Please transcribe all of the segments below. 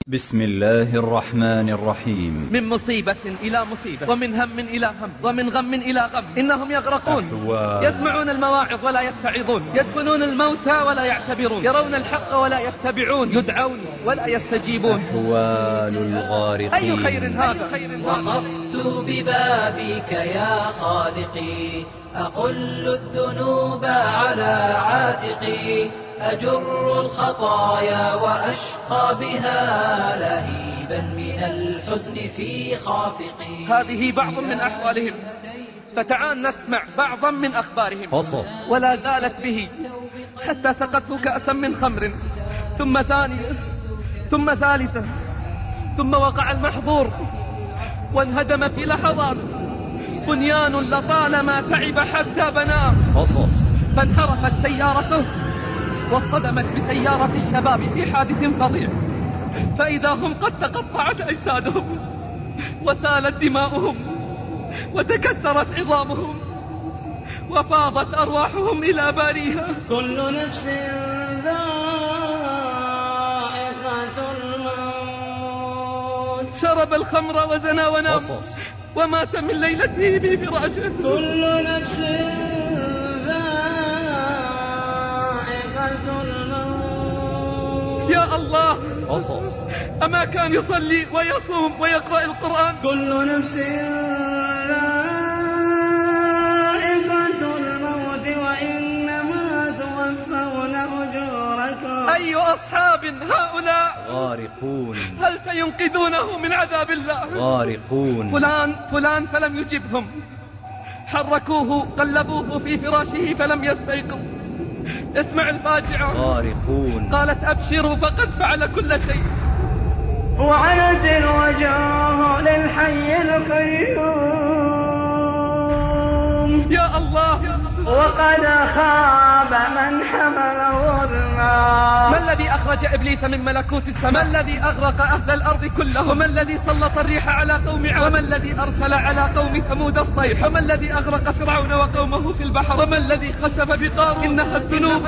بسم الله الرحمن الرحيم. من مصيبة إلى مصيبة، ومن هم إلى هم، ومن غم إلى غم. إنهم يغرقون، يسمعون المواعظ ولا يتعظون، يدفنون الموتى ولا يعتبرون، يرون الحق ولا يتبعون، يدعون ولا يستجيبون. أحوال الغارقين. أي خير هذا؟ وقفت ببابك يا خالقي، أقل الذنوب على عاتقي، أجر الخطايا وأشقى بها لهيبا من الحزن في خافقي. هذه بعض من أحوالهم، فتعال نسمع بعضا من أخبارهم. قصص. ولا زالت به حتى سقته كأسا من خمر، ثم ثانية، ثم ثالثة، ثم وقع المحظور وانهدم في لحظات بنيان لطالما تعب حتى بناه. قصص. فانحرفت سيارته واصطدمت بسيارة الشباب في حادث فظيع، فإذا هم قد تقطعت أجسادهم وسالت دماؤهم وتكسرت عظامهم وفاضت أرواحهم إلى باريها. كل نفس ذائقة الموت. شرب الخمر وزنى ونام ومات من ليلته في فراشه. كل نفس ذائقة الموت. يا الله، قصص. أما كان يصلي ويصوم ويقرأ القرآن؟ كل نفس ذائقة الموت وإنما توفون أجوركم. أي أصحاب هؤلاء؟ غارقون. هل سينقذونه من عذاب الله؟ غارقون. فلان فلم يجبهم، حركوه قلبوه في فراشه فلم يستيقظ. اسمع الفاجعة. غارقون. قالت أبشروا فقد فعل كل شيء. وعنت الوجوه للحي القيوم. يا الله، وقد خاب من حمل ظلما. ما الذي أخرج إبليس من ملكوت السماء؟ ما الذي أغرق أهل الأرض كلهم؟ وما الذي سلط الريح على قوم عاد؟ وما الذي أرسل على قوم ثمود الصيح؟ وما الذي أغرق فرعون وقومه في البحر؟ وما الذي خسف بقارون؟ إنها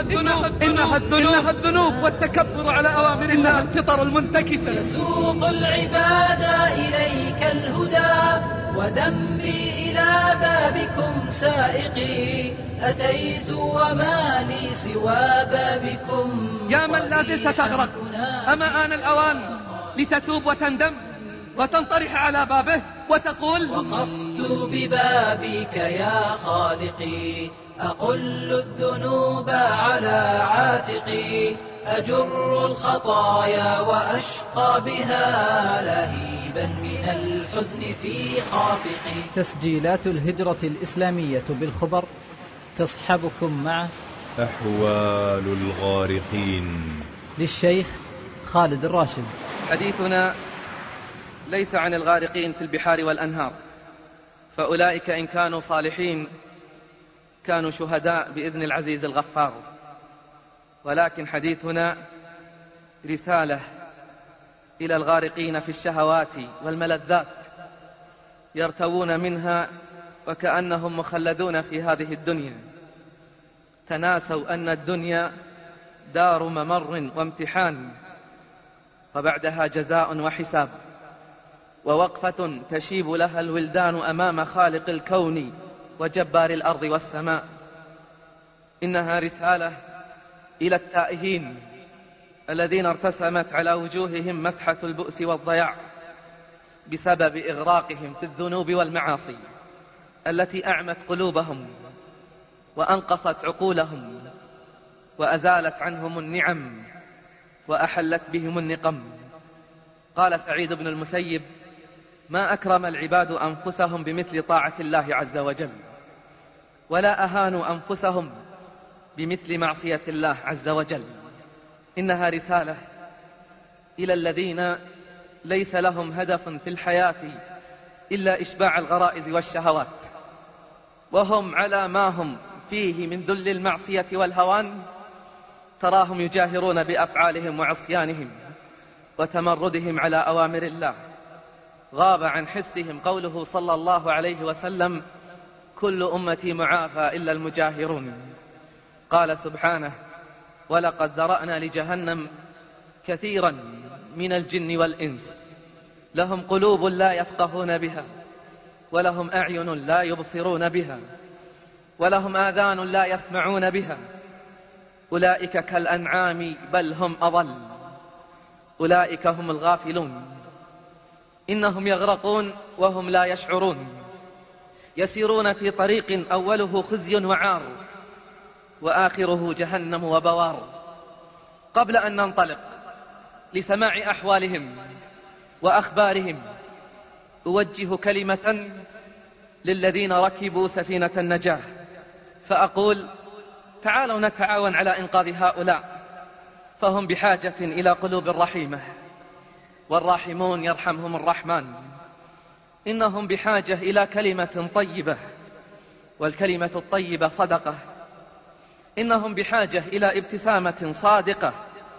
الذنوب والتكبر على أوامر الله، الفطر المنتكسة. يسوق العباد إليك الهدى وذنبي إلى بابكم سائقي، أتيت وما لي سوى بابكم. يا من لا زلت تغرق، أما آن الأوان لتتوب وتندم وتنطرح على بابه وتقول: وقفت ببابك يا خالقي، أقل الذنوب على عاتقي، أجر الخطايا وأشقى بها لهيبا من الحزن في خافقي. تسجيلات الهجرة الإسلامية بالخبر تصحبكم مع أحوال الغارقين للشيخ خالد الراشد. حديثنا ليس عن الغارقين في البحار والأنهار، فأولئك إن كانوا صالحين كانوا شهداء بإذن العزيز الغفار، ولكن حديثنا رسالة إلى الغارقين في الشهوات والملذات، يرتوون منها وكأنهم مخلدون في هذه الدنيا، تناسوا أن الدنيا دار ممر وامتحان، وبعدها جزاء وحساب، ووقفة تشيب لها الولدان أمام خالق الكون وجبار الأرض والسماء. إنها رسالة إلى التائهين الذين ارتسمت على وجوههم مسحة البؤس والضياع بسبب إغراقهم في الذنوب والمعاصي التي أعمت قلوبهم وأنقصت عقولهم وأزالت عنهم النعم وأحلت بهم النقم. قال سعيد بن المسيب: ما أكرم العباد أنفسهم بمثل طاعة الله عز وجل، ولا أهانوا أنفسهم بمثل معصية الله عز وجل. إنها رسالة إلى الذين ليس لهم هدف في الحياة إلا إشباع الغرائز والشهوات، وهم على ما هم فيه من ذل المعصية والهوان، تراهم يجاهرون بأفعالهم وعصيانهم وتمردهم على أوامر الله. غاب عن حسهم قوله صلى الله عليه وسلم: كل أمتي معافى إلا المجاهرون. قال سبحانه: ولقد ذرأنا لجهنم كثيرا من الجن والإنس لهم قلوب لا يفقهون بها، ولهم أعين لا يبصرون بها، ولهم آذان لا يسمعون بها، أولئك كالأنعام بل هم أضل، أولئك هم الغافلون، إنهم يغرقون وهم لا يشعرون، يسيرون في طريق أوله خزي وعار وآخره جهنم وبوار. قبل أن ننطلق لسماع أحوالهم وأخبارهم أوجه كلمة للذين ركبوا سفينة النجاة، فأقول: تعالوا نتعاون على إنقاذ هؤلاء، فهم بحاجة إلى قلوب رحيمة، والراحمون يرحمهم الرحمن. إنهم بحاجة إلى كلمة طيبة، والكلمة الطيبة صدقة. إنهم بحاجة إلى ابتسامة صادقة،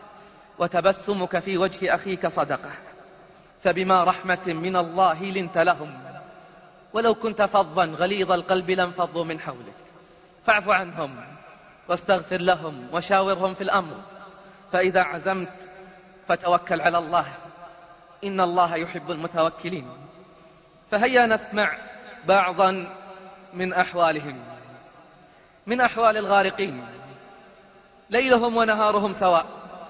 وتبسمك في وجه أخيك صدقة. فبما رحمة من الله لنت لهم، ولو كنت فظا غليظ القلب لانفضوا من حولك، فاعف عنهم واستغفر لهم وشاورهم في الأمر، فإذا عزمت فتوكل على الله، إن الله يحب المتوكلين. فهيا نسمع بعضا من أحوالهم، من أحوال الغارقين. ليلهم ونهارهم سواء،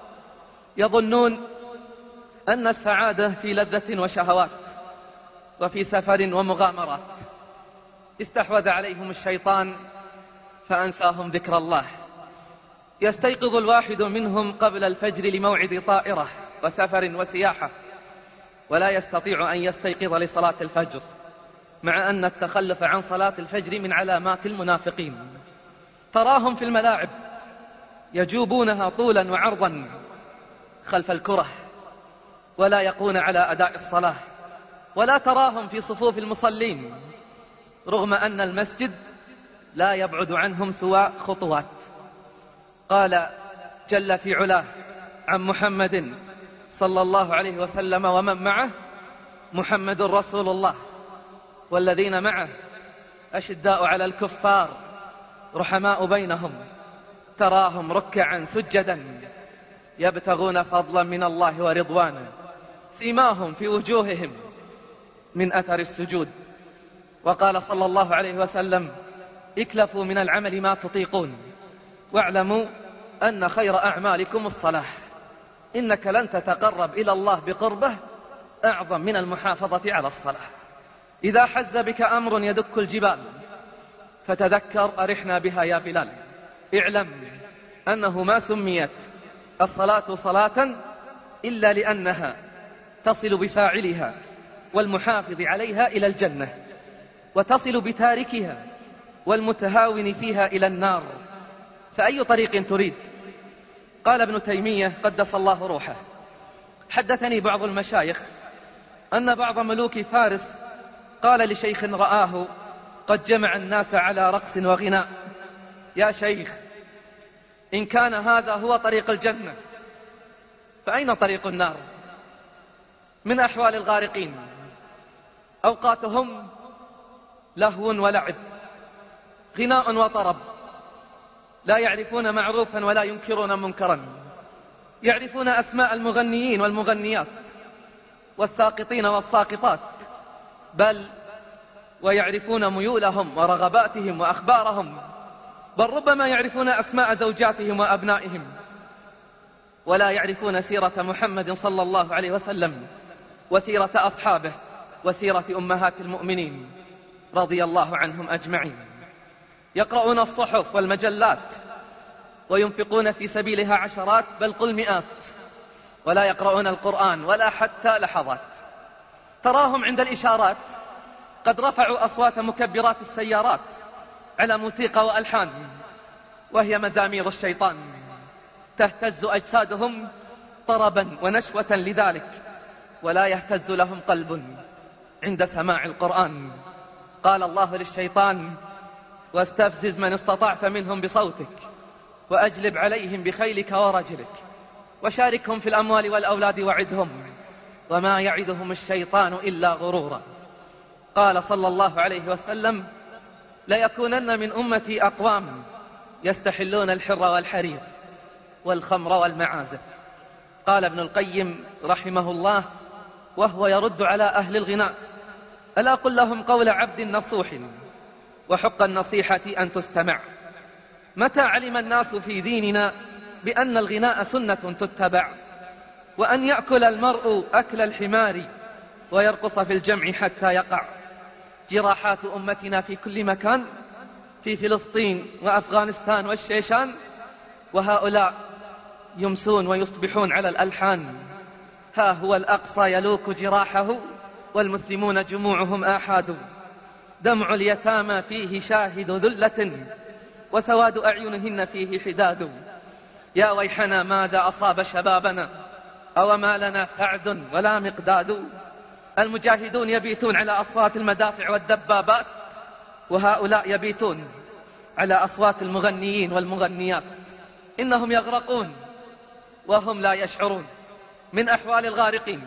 يظنون أن السعادة في لذة وشهوات، وفي سفر ومغامرات. استحوذ عليهم الشيطان فأنساهم ذكر الله. يستيقظ الواحد منهم قبل الفجر لموعد طائرة وسفر وسياحة، ولا يستطيع أن يستيقظ لصلاة الفجر، مع أن التخلف عن صلاة الفجر من علامات المنافقين. تراهم في الملاعب يجوبونها طولا وعرضا خلف الكرة، ولا يقون على أداء الصلاة، ولا تراهم في صفوف المصلين، رغم أن المسجد لا يبعد عنهم سوى خطوات. قال جل في علاه عن محمد صلى الله عليه وسلم ومن معه: محمد رسول الله والذين معه أشداء على الكفار رحماء بينهم، تراهم ركعا سجدا يبتغون فضلا من الله ورضوانا، سيماهم في وجوههم من أثر السجود. وقال صلى الله عليه وسلم: اكلفوا من العمل ما تطيقون، واعلموا أن خير أعمالكم الصلاة، إنك لن تتقرب إلى الله بقربه أعظم من المحافظة على الصلاة. إذا حز بك أمر يدك الجبال فتذكر أرحنا بها يا بلال، اعلم أنه ما سميت الصلاة صلاة إلا لأنها تصل بفاعلها والمحافظ عليها إلى الجنة، وتصل بتاركها والمتهاون فيها إلى النار. فأي طريق تريد؟ قال ابن تيمية قدس الله روحه: حدثني بعض المشايخ أن بعض ملوك فارس قال لشيخ رآه قد جمع الناس على رقص وغناء: يا شيخ، إن كان هذا هو طريق الجنة فأين طريق النار؟ من أحوال الغارقين أوقاتهم لهو ولعب، غناء وطرب، لا يعرفون معروفا ولا ينكرون منكرا، يعرفون أسماء المغنيين والمغنيات والساقطين والساقطات، بل ويعرفون ميولهم ورغباتهم وأخبارهم، بل ربما يعرفون أسماء زوجاتهم وأبنائهم، ولا يعرفون سيرة محمد صلى الله عليه وسلم وسيرة أصحابه وسيرة أمهات المؤمنين رضي الله عنهم أجمعين. يقرؤون الصحف والمجلات وينفقون في سبيلها عشرات بل قل مئات، ولا يقرؤون القرآن ولا حتى لحظات. تراهم عند الإشارات قد رفعوا أصوات مكبرات السيارات على موسيقى وألحان، وهي مزامير الشيطان، تهتز أجسادهم طربا ونشوة لذلك، ولا يهتز لهم قلب عند سماع القرآن. قال الله للشيطان: واستفزز من استطعت منهم بصوتك وأجلب عليهم بخيلك ورجلك وشاركهم في الأموال والأولاد وعدهم وما يعدهم الشيطان إلا غرورا. قال صلى الله عليه وسلم: ليكونن من أمتي أقوام يستحلون الحر والحرير والخمر والمعازف قال ابن القيم رحمه الله وهو يرد على أهل الغناء: ألا قل لهم قول عبد نصوح وحق النصيحة أن تستمع. متى علم الناس في ديننا بأن الغناء سنة تتبع، وأن يأكل المرء أكل الحمار ويرقص في الجمع حتى يقع. جراحات أمتنا في كل مكان، في فلسطين وأفغانستان والشيشان، وهؤلاء يمسون ويصبحون على الألحان. ها هو الأقصى يلوك جراحه والمسلمون جموعهم آحاد. دمع اليتامى فيه شاهد ذلة، وسواد أعينهن فيه حداد. يا ويحنا ماذا أصاب شبابنا، أو ما لنا سعد ولا مقداد. المجاهدون يبيتون على أصوات المدافع والدبابات، وهؤلاء يبيتون على أصوات المغنيين والمغنيات. إنهم يغرقون وهم لا يشعرون. من أحوال الغارقين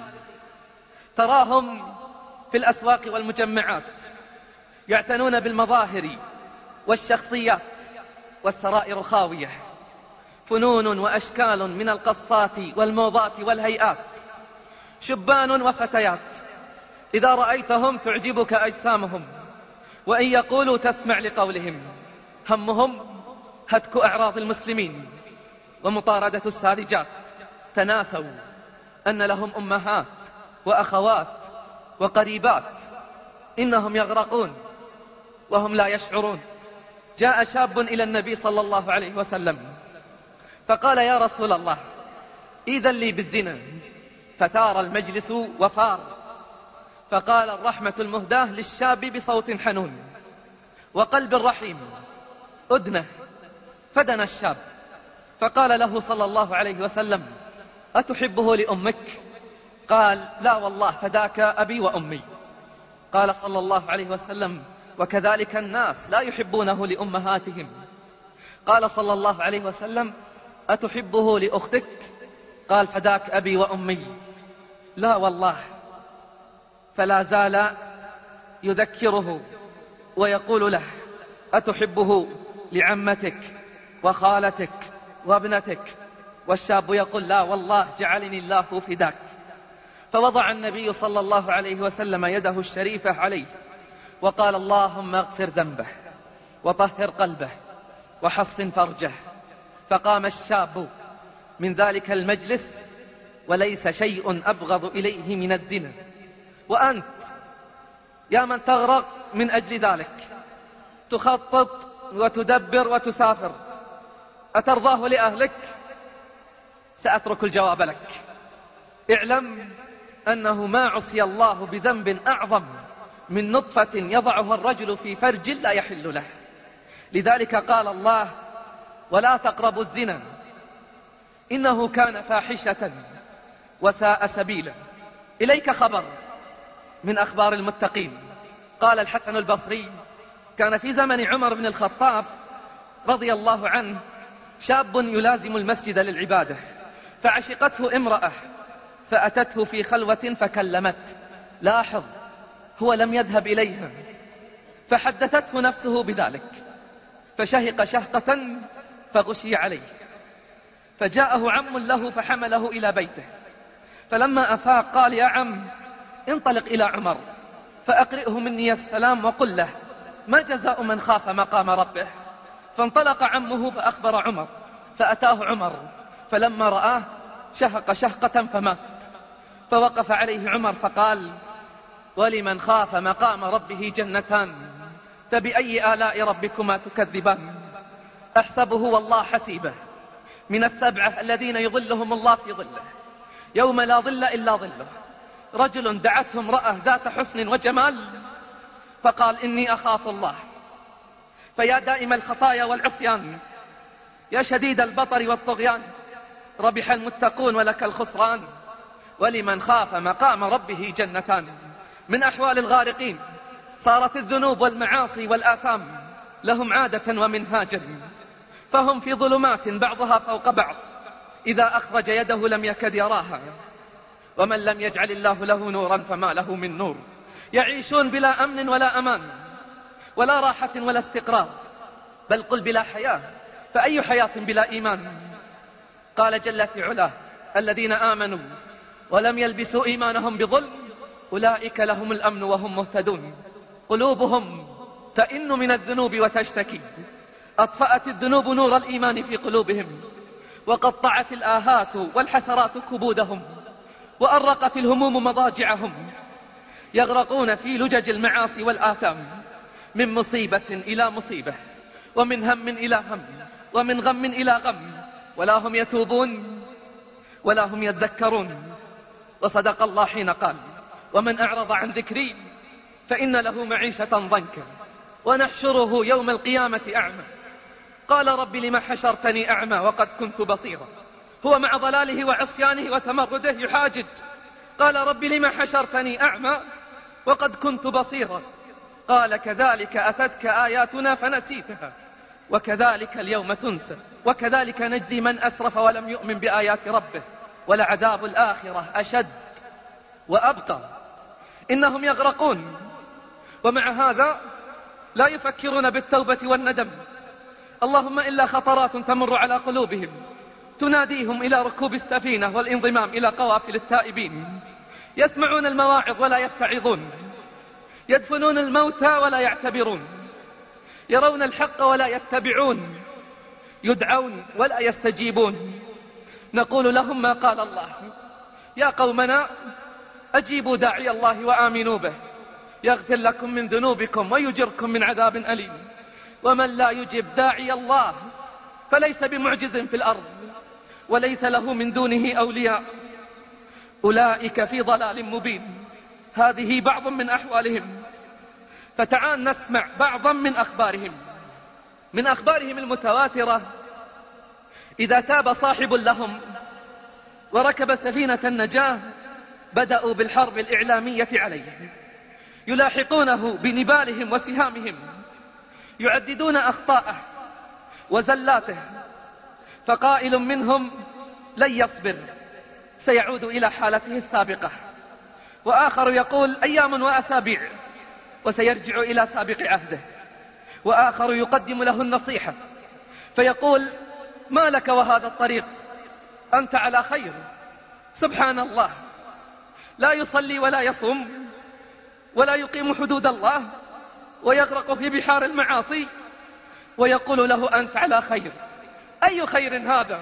تراهم في الأسواق والمجمعات يعتنون بالمظاهر والشخصيات، والسرائر خاوية. فنون وأشكال من القصات والموضات والهيئات، شبان وفتيات، إذا رأيتهم تعجبك أجسامهم، وإن يقولوا تسمع لقولهم. همهم هتك أعراض المسلمين ومطاردة الساذجات. تناسوا أن لهم أمهات وأخوات وقريبات. إنهم يغرقون وهم لا يشعرون. جاء شاب إلى النبي صلى الله عليه وسلم فقال: يا رسول الله، إذن لي بالزنا. فتار المجلس وفار. فقال الرحمة المهداة للشاب بصوت حنون وقلب رحيم: أدنه. فدنا الشاب فقال له صلى الله عليه وسلم: أتحبه لأمك؟ قال: لا والله، فداك أبي وأمي. قال صلى الله عليه وسلم: وكذلك الناس لا يحبونه لأمهاتهم. قال صلى الله عليه وسلم: أتحبه لأختك؟ قال: فداك أبي وأمي. لا والله. فلا زال يذكره ويقول له: أتحبه لعمتك وخالتك وابنتك؟ والشاب يقول: لا والله، جعلني الله فداك. فوضع النبي صلى الله عليه وسلم يده الشريفة عليه وقال: اللهم اغفر ذنبه وطهر قلبه وحصن فرجه. فقام الشاب من ذلك المجلس وليس شيء أبغض إليه من الزنا. وأنت يا من تغرق من أجل ذلك، تخطط وتدبر وتسافر، أترضاه لأهلك؟ سأترك الجواب لك. اعلم أنه ما عصي الله بذنب أعظم من نطفة يضعها الرجل في فرج لا يحل له. لذلك قال الله: ولا تقربوا الزنا إنه كان فاحشة وساء سبيلا. إليك خبر من أخبار المتقين. قال الحسن البصري: كان في زمن عمر بن الخطاب رضي الله عنه شاب يلازم المسجد للعبادة، فعشقته امرأة فأتته في خلوة فكلمت. لاحظ، هو لم يذهب إليها، فحدثته نفسه بذلك، فشهق شهقة فغشي عليه، فجاءه عم له فحمله إلى بيته. فلما أفاق قال: يا عم، انطلق إلى عمر فأقرئه مني السلام وقل له: ما جزاء من خاف مقام ربه؟ فانطلق عمه فأخبر عمر، فأتاه عمر، فلما رآه شهق شهقة فمات. فوقف عليه عمر فقال: ولمن خاف مقام ربه جنتان، فبأي آلاء ربكما تكذبان؟ أحسبه والله حسيبه من السبعة الذين يظلهم الله في ظله يوم لا ظل إلا ظله. رجل دعته امرأة ذات حسن وجمال فقال: إني أخاف الله. فيا دائم الخطايا والعصيان، يا شديد البطر والطغيان، ربح المتقون ولك الخسران. ولمن خاف مقام ربه جنتان. من أحوال الغارقين صارت الذنوب والمعاصي والآثام لهم عادة ومنهاجا، فهم في ظلمات بعضها فوق بعض، إذا أخرج يده لم يكد يراها. ومن لم يجعل الله له نورا فما له من نور. يعيشون بلا أمن ولا أمان ولا راحة ولا استقرار، بل قل بلا حياة، فأي حياة بلا إيمان؟ قال جل في علاه: الذين آمنوا ولم يلبسوا إيمانهم بظلم أولئك لهم الأمن وهم مهتدون. قلوبهم تئن من الذنوب وتشتكي، أطفأت الذنوب نور الإيمان في قلوبهم، وقطعت الآهات والحسرات كبودهم، وأرقت الهموم مضاجعهم، يغرقون في لجج المعاصي والآثام، من مصيبة إلى مصيبة، ومن هم إلى هم، ومن غم إلى غم، ولا هم يتوبون ولا هم يذكرون. وصدق الله حين قال: ومن أعرض عن ذكري فإن له معيشة ضنكا ونحشره يوم القيامة أعمى. قال: رب لم حشرتني أعمى وقد كنت بصيرا. هو مع ضلاله وعصيانه وتمرده يحاجج، قال: رب لم حشرتني أعمى وقد كنت بصيرا. قال: كذلك أتتك آياتنا فنسيتها وكذلك اليوم تنسى. وكذلك نجزي من أسرف ولم يؤمن بآيات ربه، ولعذاب الآخرة أشد وأبقى. إنهم يغرقون، ومع هذا لا يفكرون بالتوبة والندم. اللهم إلا خطرات تمر على قلوبهم تناديهم إلى ركوب السفينة والانضمام إلى قوافل التائبين. يسمعون المواعظ ولا يتعظون، يدفنون الموتى ولا يعتبرون، يرون الحق ولا يتبعون، يدعون ولا يستجيبون. نقول لهم ما قال الله: يا قومنا أجيبوا داعي الله وآمنوا به يغفر لكم من ذنوبكم ويجركم من عذاب أليم. ومن لا يجب داعي الله فليس بمعجز في الأرض وليس له من دونه أولياء، أولئك في ضلال مبين. هذه بعض من أحوالهم، فتعال نسمع بعضا من أخبارهم. من أخبارهم المتواترة: إذا تاب صاحب لهم وركب سفينة النجاة بدأوا بالحرب الإعلامية عليه، يلاحقونه بنبالهم وسهامهم، يعددون أخطاءه وزلاته، فقائل منهم لن يصبر سيعود إلى حالته السابقة، وآخر يقول أيام وأسابيع وسيرجع إلى سابق عهده، وآخر يقدم له النصيحة فيقول ما لك وهذا الطريق، أنت على خير. سبحان الله، لا يصلي ولا يصوم ولا يقيم حدود الله ويغرق في بحار المعاصي، ويقول له أنت على خير. أي خير هذا؟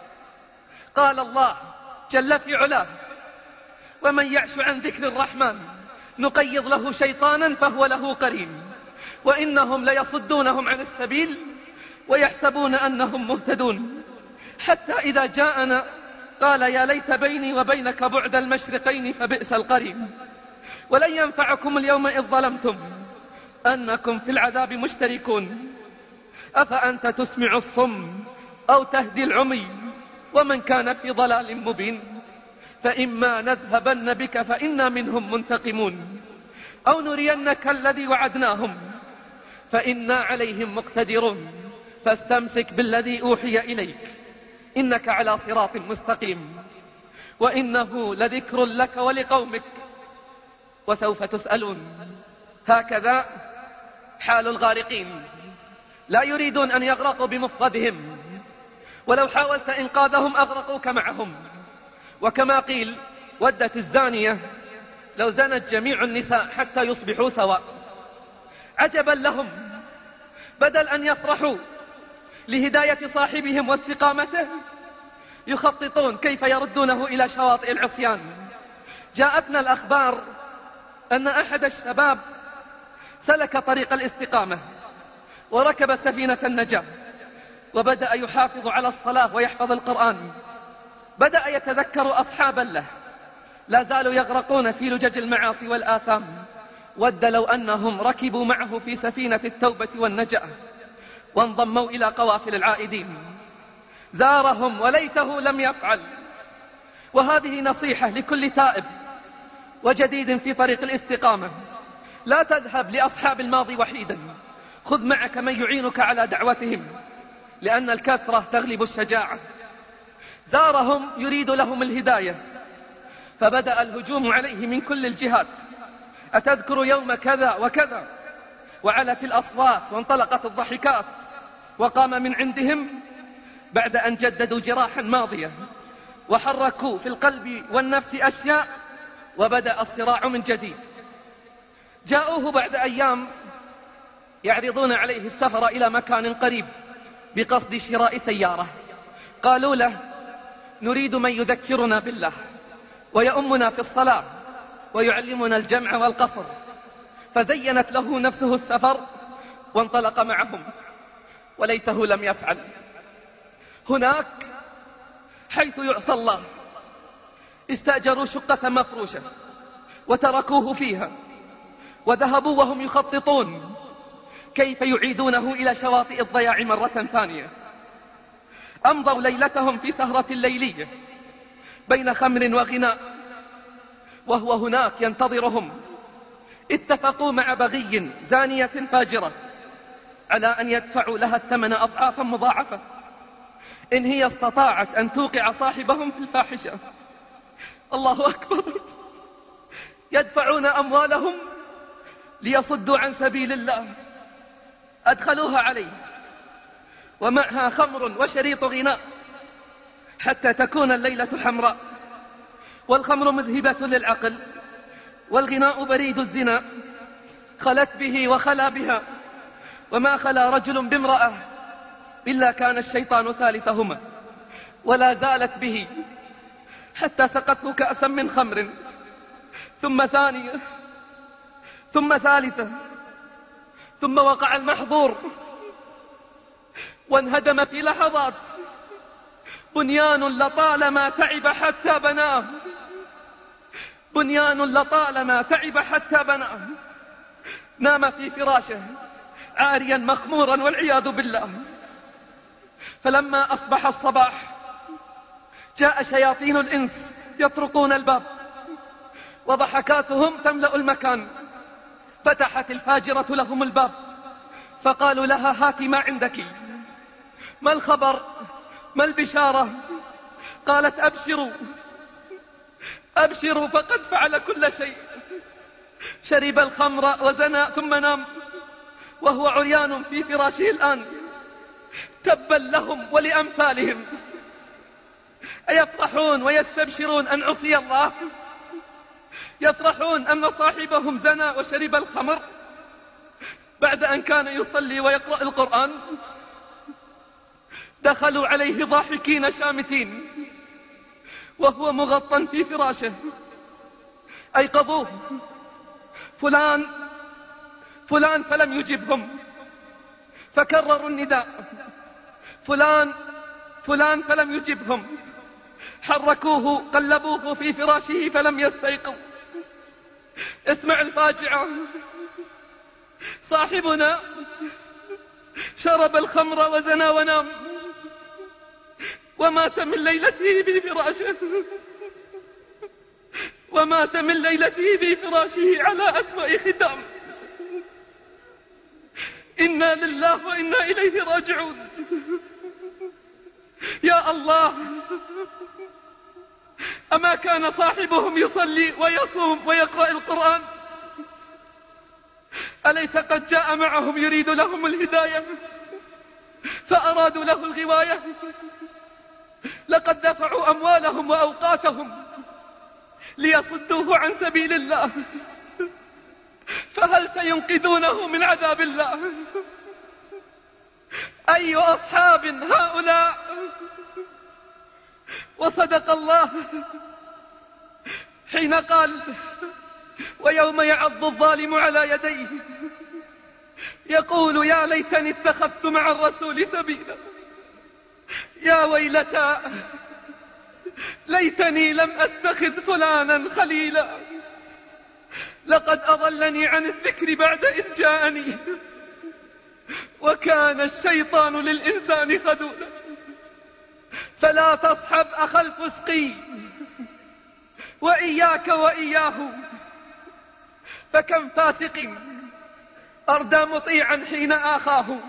قال الله جل في علاه: ومن يعش عن ذكر الرحمن نقيض له شيطانا فهو له قرين وإنهم ليصدونهم عن السبيل ويحسبون أنهم مهتدون. حتى إذا جاءنا قال يا ليت بيني وبينك بعد المشرقين فبئس القرين. ولن ينفعكم اليوم إذ ظلمتم أنكم في العذاب مشتركون. أفأنت تسمع الصم أو تهدي العمي ومن كان في ضلال مبين. فإما نذهبن بك فإنا منهم منتقمون أو نرينك الذي وعدناهم فإنا عليهم مقتدرون. فاستمسك بالذي أوحي إليك إنك على صراط مستقيم وإنه لذكر لك ولقومك وسوف تسألون. هكذا حال الغارقين، لا يريدون أن يغرقوا بمفردهم، ولو حاولت إنقاذهم أغرقوك معهم. وكما قيل ودت الزانية لو زنت جميع النساء حتى يصبحوا سواء. عجبا لهم، بدل أن يفرحوا لهداية صاحبهم واستقامته يخططون كيف يردونه إلى شواطئ العصيان. جاءتنا الأخبار أن أحد الشباب سلك طريق الاستقامة وركب سفينة النجاة وبدأ يحافظ على الصلاة ويحفظ القرآن. بدأ يتذكر أصحابا له لا زالوا يغرقون في لجج المعاصي والآثام. ود لو أنهم ركبوا معه في سفينة التوبة والنجاة وانضموا إلى قوافل العائدين. زارهم وليته لم يفعل. وهذه نصيحة لكل تائب وجديد في طريق الاستقامة: لا تذهب لأصحاب الماضي وحيدا، خذ معك من يعينك على دعوتهم، لأن الكثرة تغلب الشجاعة. زارهم يريد لهم الهداية فبدأ الهجوم عليه من كل الجهات: أتذكر يوم كذا وكذا؟ وعلت الأصوات وانطلقت الضحكات. وقام من عندهم بعد أن جددوا جراحا ماضية وحركوا في القلب والنفس أشياء، وبدأ الصراع من جديد. جاءوه بعد أيام يعرضون عليه السفر إلى مكان قريب بقصد شراء سيارة. قالوا له: نريد من يذكرنا بالله ويؤمنا في الصلاة ويعلمنا الجمع والقصر. فزينت له نفسه السفر وانطلق معهم، وليته لم يفعل. هناك حيث يعصى الله استأجروا شقة مفروشة وتركوه فيها، وذهبوا وهم يخططون كيف يعيدونه إلى شواطئ الضياع مرة ثانية. أمضوا ليلتهم في سهرة ليلية بين خمر وغناء، وهو هناك ينتظرهم. اتفقوا مع بغي زانية فاجرة على أن يدفعوا لها الثمن أضعافا مضاعفة إن هي استطاعت أن توقع صاحبهم في الفاحشة. الله أكبر! يدفعون أموالهم ليصدوا عن سبيل الله. أدخلوها عليه ومعها خمر وشريط غناء حتى تكون الليلة حمراء، والخمر مذهبة للعقل، والغناء بريد الزنا. خلت به وخلا بها، وما خلا رجل بامرأة إلا كان الشيطان ثالثهما، ولا زالت به حتى سقته كأسا من خمر، ثم ثانية، ثم ثالثة، ثم وقع المحظور وانهدم في لحظات. بنيان لطالما تعب حتى بناه، بنيان لطالما تعب حتى بناه. نام في فراشه عاريا مخمورا والعياذ بالله. فلما أصبح الصباح جاء شياطين الإنس يطرقون الباب، وضحكاتهم تملأ المكان. فتحت الفاجرة لهم الباب فقالوا لها: هاتي ما عندك، ما الخبر، ما البشارة؟ قالت: أبشروا أبشروا فقد فعل كل شيء. شرب الخمر وزنى ثم نام وهو عريان في فراشه الآن. تبا لهم ولأمثالهم، أيفرحون ويستبشرون أن عصي الله؟ يفرحون أن صاحبهم زنى وشرب الخمر بعد أن كان يصلي ويقرأ القرآن؟ دخلوا عليه ضاحكين شامتين وهو مغطى في فراشه. أيقظوه: فلان فلان، فلم يجبهم. فكرروا النداء: فلان فلان، فلم يجبهم. حركوه قلبوه في فراشه فلم يستيقظ. اسمع الفاجعة: صاحبنا شرب الخمر وزنى ونام ومات من ليلته في فراشه، ومات من ليلته في فراشه على أسوأ ختام. إنا لله وإنا إليه راجعون. يا الله، أما كان صاحبهم يصلي ويصوم ويقرأ القرآن؟ أليس قد جاء معهم يريد لهم الهداية فأرادوا له الغواية؟ لقد دفعوا أموالهم وأوقاتهم ليصدوه عن سبيل الله، فهل سينقذونه من عذاب الله؟ أي أصحاب هؤلاء؟ وصدق الله حين قال: ويوم يعض الظالم على يديه يقول يا ليتني اتخذت مع الرسول سبيلا، يا ويلتى ليتني لم أتخذ فلانا خليلا، لقد أضلني عن الذكر بعد إذ جاءني، وكان الشيطان للإنسان خذولا. فلا تصحب أخ الفسق وإياك وإياه، فكم فاسق أردى مطيعا حين آخاه.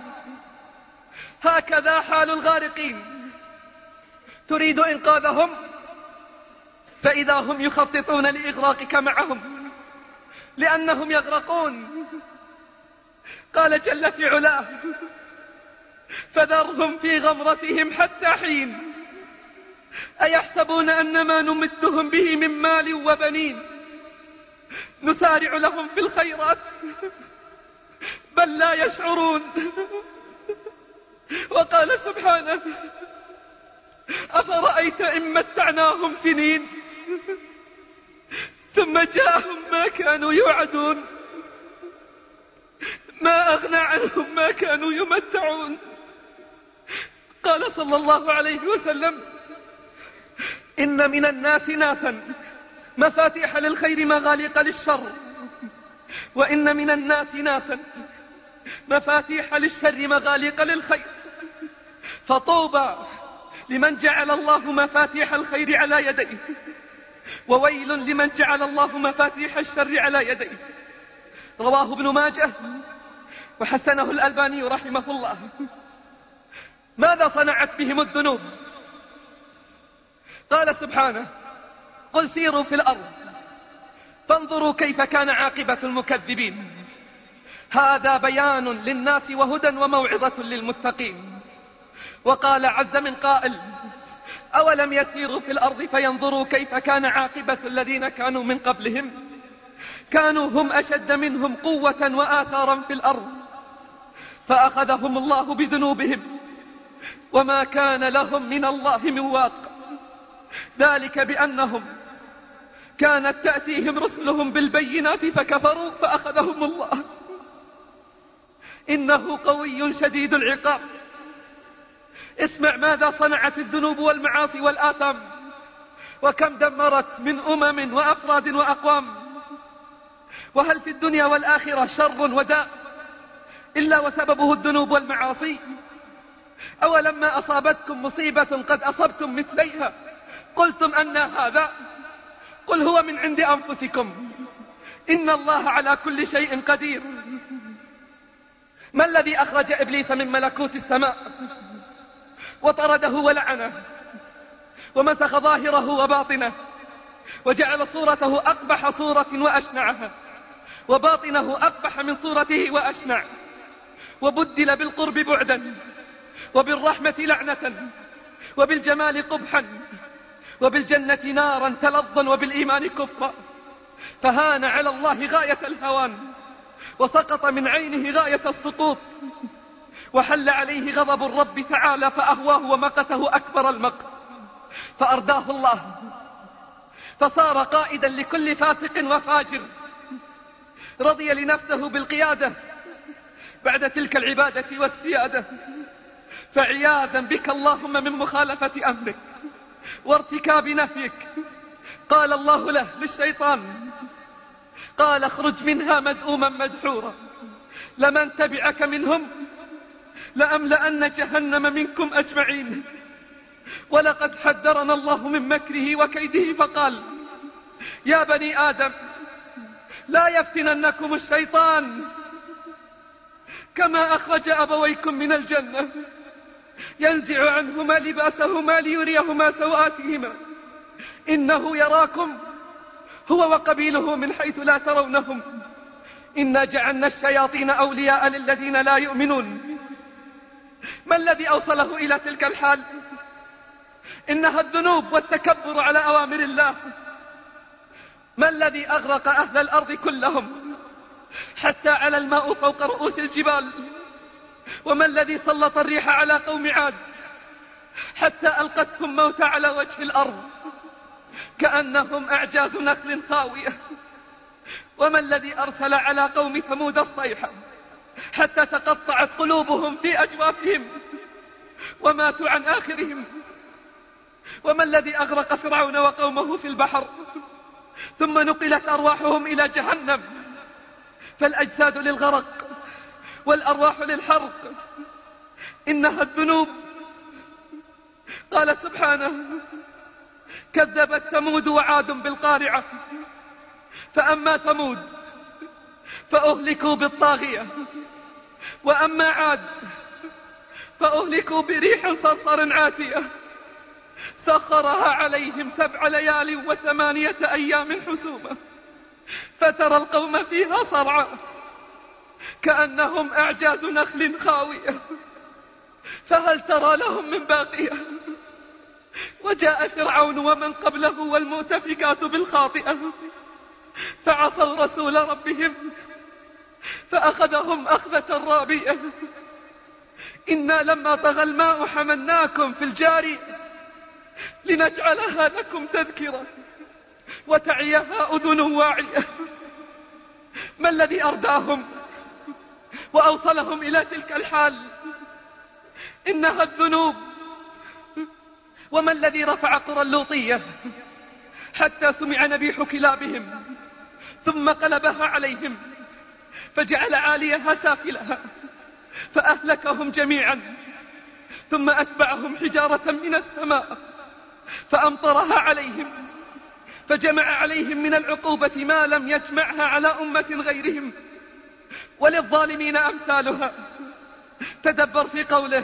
هكذا حال الغارقين، تريد إنقاذهم فإذا هم يخططون لإغراقك معهم لأنهم يغرقون. قال جل في علاه: فذرهم في غمرتهم حتى حين. أيحسبون أن ما نمدهم به من مال وبنين نسارع لهم في الخيرات بل لا يشعرون. وقال سبحانه أفرأيت إن متعناهم سنين ثم جاءهم ما كانوا يوعدون ما أغنى عنهم ما كانوا يمتعون. قال صلى الله عليه وسلم إن من الناس ناسا مفاتيح للخير مغاليق للشر، وإن من الناس ناسا مفاتيح للشر مغاليق للخير، فطوبى لمن جعل الله مفاتيح الخير على يديه، وويل لمن جعل الله مفاتيح الشر على يديه. رواه ابن ماجه وحسنه الألباني رحمه الله. ماذا صنعت بهم الذنوب؟ قال سبحانه قل سيروا في الأرض فانظروا كيف كان عاقبة المكذبين. هذا بيان للناس وهدى وموعظة للمتقين. وقال عز من قائل أولم يسيروا في الأرض فينظروا كيف كان عاقبة الذين كانوا من قبلهم كانوا هم أشد منهم قوة وآثارا في الأرض فأخذهم الله بذنوبهم وما كان لهم من الله من واق. ذلك بأنهم كانت تأتيهم رسلهم بالبينات فكفروا فأخذهم الله إنه قوي شديد العقاب. اسمع ماذا صنعت الذنوب والمعاصي والآثام وكم دمرت من أمم وأفراد وأقوام. وهل في الدنيا والآخرة شر وداء إلا وسببه الذنوب والمعاصي؟ أولما أصابتكم مصيبة قد أصبتم مثليها قلتم أن هذا؟ قل هو من عند أنفسكم إن الله على كل شيء قدير. ما الذي أخرج إبليس من ملكوت السماء وطرده ولعنه ومسخ ظاهره وباطنه وجعل صورته أقبح صورة وأشنعها وباطنه أقبح من صورته وأشنع وبدل بالقرب بعدا وبالرحمة لعنة وبالجمال قبحا وبالجنة نارا تلظا وبالإيمان كفرا فهان على الله غاية الهوان وسقط من عينه غاية السقوط وحل عليه غضب الرب تعالى فأهواه ومقته أكبر المقت فأرداه الله فصار قائدا لكل فاسق وفاجر رضي لنفسه بالقيادة بعد تلك العبادة والسيادة. فعياذا بك اللهم من مخالفة أمرك وارتكاب نهيك. قال الله له للشيطان قال اخرج منها مذءوما مدحورا لمن تبعك منهم لأملأن جهنم منكم أجمعين. ولقد حذرنا الله من مكره وكيده فقال يا بني آدم لا يفتننكم الشيطان كما أخرج أبويكم من الجنة ينزع عنهما لباسهما ليريهما سوآتهما إنه يراكم هو وقبيله من حيث لا ترونهم إنا جعلنا الشياطين أولياء للذين لا يؤمنون. ما الذي أوصله إلى تلك الحال؟ إنها الذنوب والتكبر على أوامر الله. ما الذي أغرق أهل الأرض كلهم حتى على الماء فوق رؤوس الجبال؟ وما الذي سلط الريح على قوم عاد حتى ألقتهم موت على وجه الأرض كأنهم أعجاز نخل خاوية؟ وما الذي أرسل على قوم ثمود الصيحة حتى تقطعت قلوبهم في أجوافهم وماتوا عن آخرهم؟ وما الذي أغرق فرعون وقومه في البحر ثم نقلت أرواحهم إلى جهنم؟ فالأجساد للغرق والأرواح للحرق. إنها الذنوب. قال سبحانه كذبت ثمود وعاد بالقارعة فأما ثمود فأهلكوا بالطاغية وأما عاد فأهلكوا بريح صرصر عاتية سخرها عليهم 7 ليال و8 أيام حسوما فترى القوم فيها صرعى كأنهم أعجاز نخل خاوية فهل ترى لهم من باقية؟ وجاء فرعون ومن قبله والمؤتفكات بالخاطئة فعصوا رسول ربهم فأخذهم أخذة رابية. إنا لما طغى الماء حملناكم في الجاري لنجعلها لكم تذكرة وتعيها أذن واعية. ما الذي أرداهم وأوصلهم إلى تلك الحال؟ إنها الذنوب. وما الذي رفع قرى اللوطية حتى سمع نبيح كلابهم ثم قلبها عليهم فجعل عاليها سافلها فأهلكهم جميعا ثم أتبعهم حجارة من السماء فأمطرها عليهم فجمع عليهم من العقوبة ما لم يجمعها على أمة غيرهم. وللظالمين أمثالها. تدبر في قوله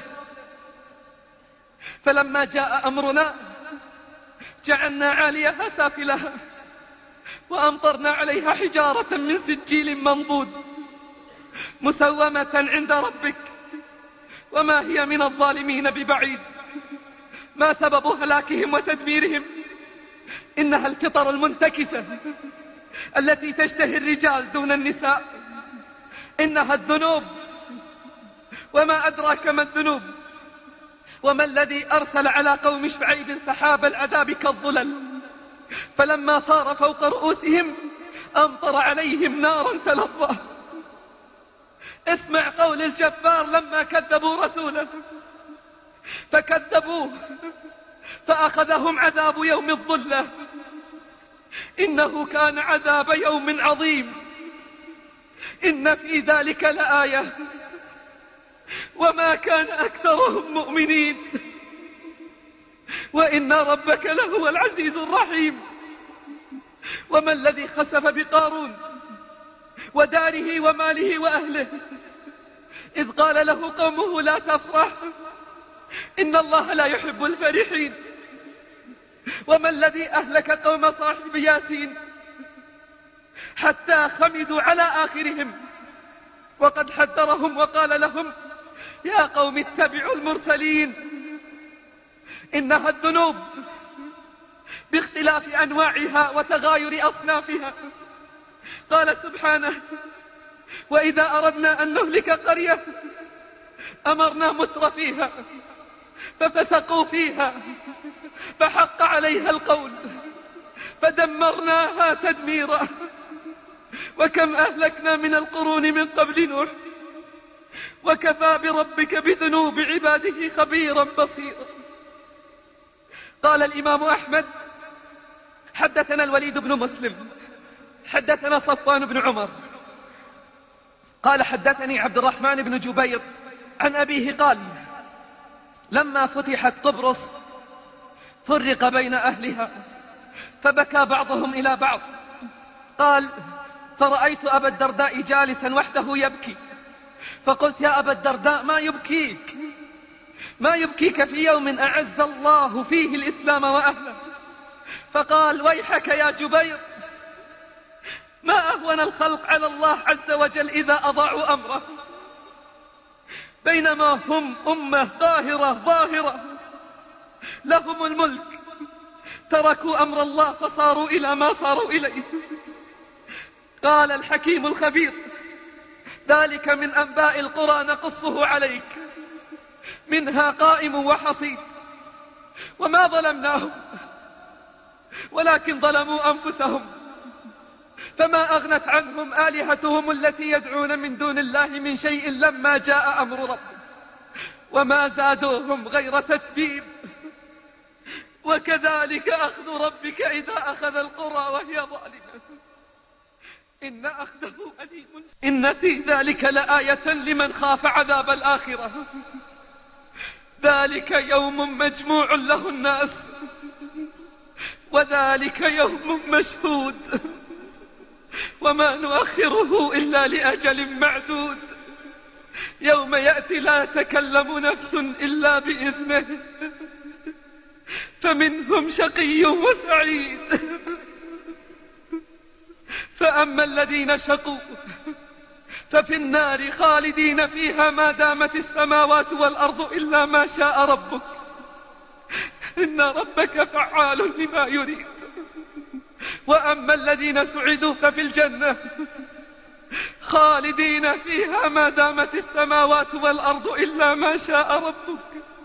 فلما جاء أمرنا جعلنا عاليها سافلها وأمطرنا عليها حجارة من سجيل منضود مسومة عند ربك وما هي من الظالمين ببعيد. ما سبب هلاكهم وتدميرهم؟ إنها الفطر المنتكسة التي تشتهي الرجال دون النساء. إنها الذنوب. وما أدراك ما الذنوب؟ وما الذي أرسل على قوم شعيب سحاب العذاب كالظلل فلما صار فوق رؤوسهم أمطر عليهم نارا تلظى. اسمع قول الجبار لما كذبوا رسوله فكذبوه فأخذهم عذاب يوم الظلة. إنه كان عذاب يوم عظيم. إن في ذلك لآية وما كان أكثرهم مؤمنين وإن ربك لهو العزيز الرحيم. وما الذي خسف بقارون وداره وماله وأهله إذ قال له قومه لا تفرح إن الله لا يحب الفرحين. وما الذي أهلك قوم صاحب ياسين حتى خمدوا على آخرهم وقد حذرهم وقال لهم يا قوم اتبعوا المرسلين. إنها الذنوب باختلاف أنواعها وتغاير أصنافها. قال سبحانه وإذا أردنا أن نهلك قرية أمرنا متر فيها ففسقوا فيها فحق عليها القول فدمرناها تدميرا. وكم أهلكنا من القرون من قبل نوح وكفى بربك بذنوب عباده خبيرا بصيرا. قال الإمام أحمد حدثنا الوليد بن مسلم حدثنا صفوان بن عمر قال حدثني عبد الرحمن بن جبير عن أبيه قال لما فتحت قبرص فرق بين أهلها فبكى بعضهم إلى بعض. قال فرأيت أبا الدرداء جالسا وحده يبكي فقلت يا أبا الدرداء ما يبكيك في يوم أعز الله فيه الإسلام وأهله؟ فقال ويحك يا جبير ما أهون الخلق على الله عز وجل إذا أضاعوا أمره. بينما هم أمة قاهرة ظاهرة لهم الملك تركوا أمر الله فصاروا إلى ما صاروا إليه. قال الحكيم الخبير ذلك من أنباء القرى نقصه عليك منها قائم وحصيد. وما ظلمناهم ولكن ظلموا أنفسهم فما أغنت عنهم آلهتهم التي يدعون من دون الله من شيء لما جاء أمر ربهم وما زادوهم غير تتبيب. وكذلك أخذ ربك إذا أخذ القرى وهي ظالمة إن أخذه أليم. إن في ذلك لآية لمن خاف عذاب الآخرة. ذلك يوم مجموع له الناس وذلك يوم مشهود وما نؤخره إلا لأجل معدود. يوم يأتي لا تكلم نفس إلا بإذنه فمنهم شقي وسعيد. فأما الذين شقوا ففي النار خالدين فيها ما دامت السماوات والأرض إلا ما شاء ربك إن ربك فعال لما يريد. وأما الذين سعدوا ففي الجنة خالدين فيها ما دامت السماوات والأرض إلا ما شاء ربك.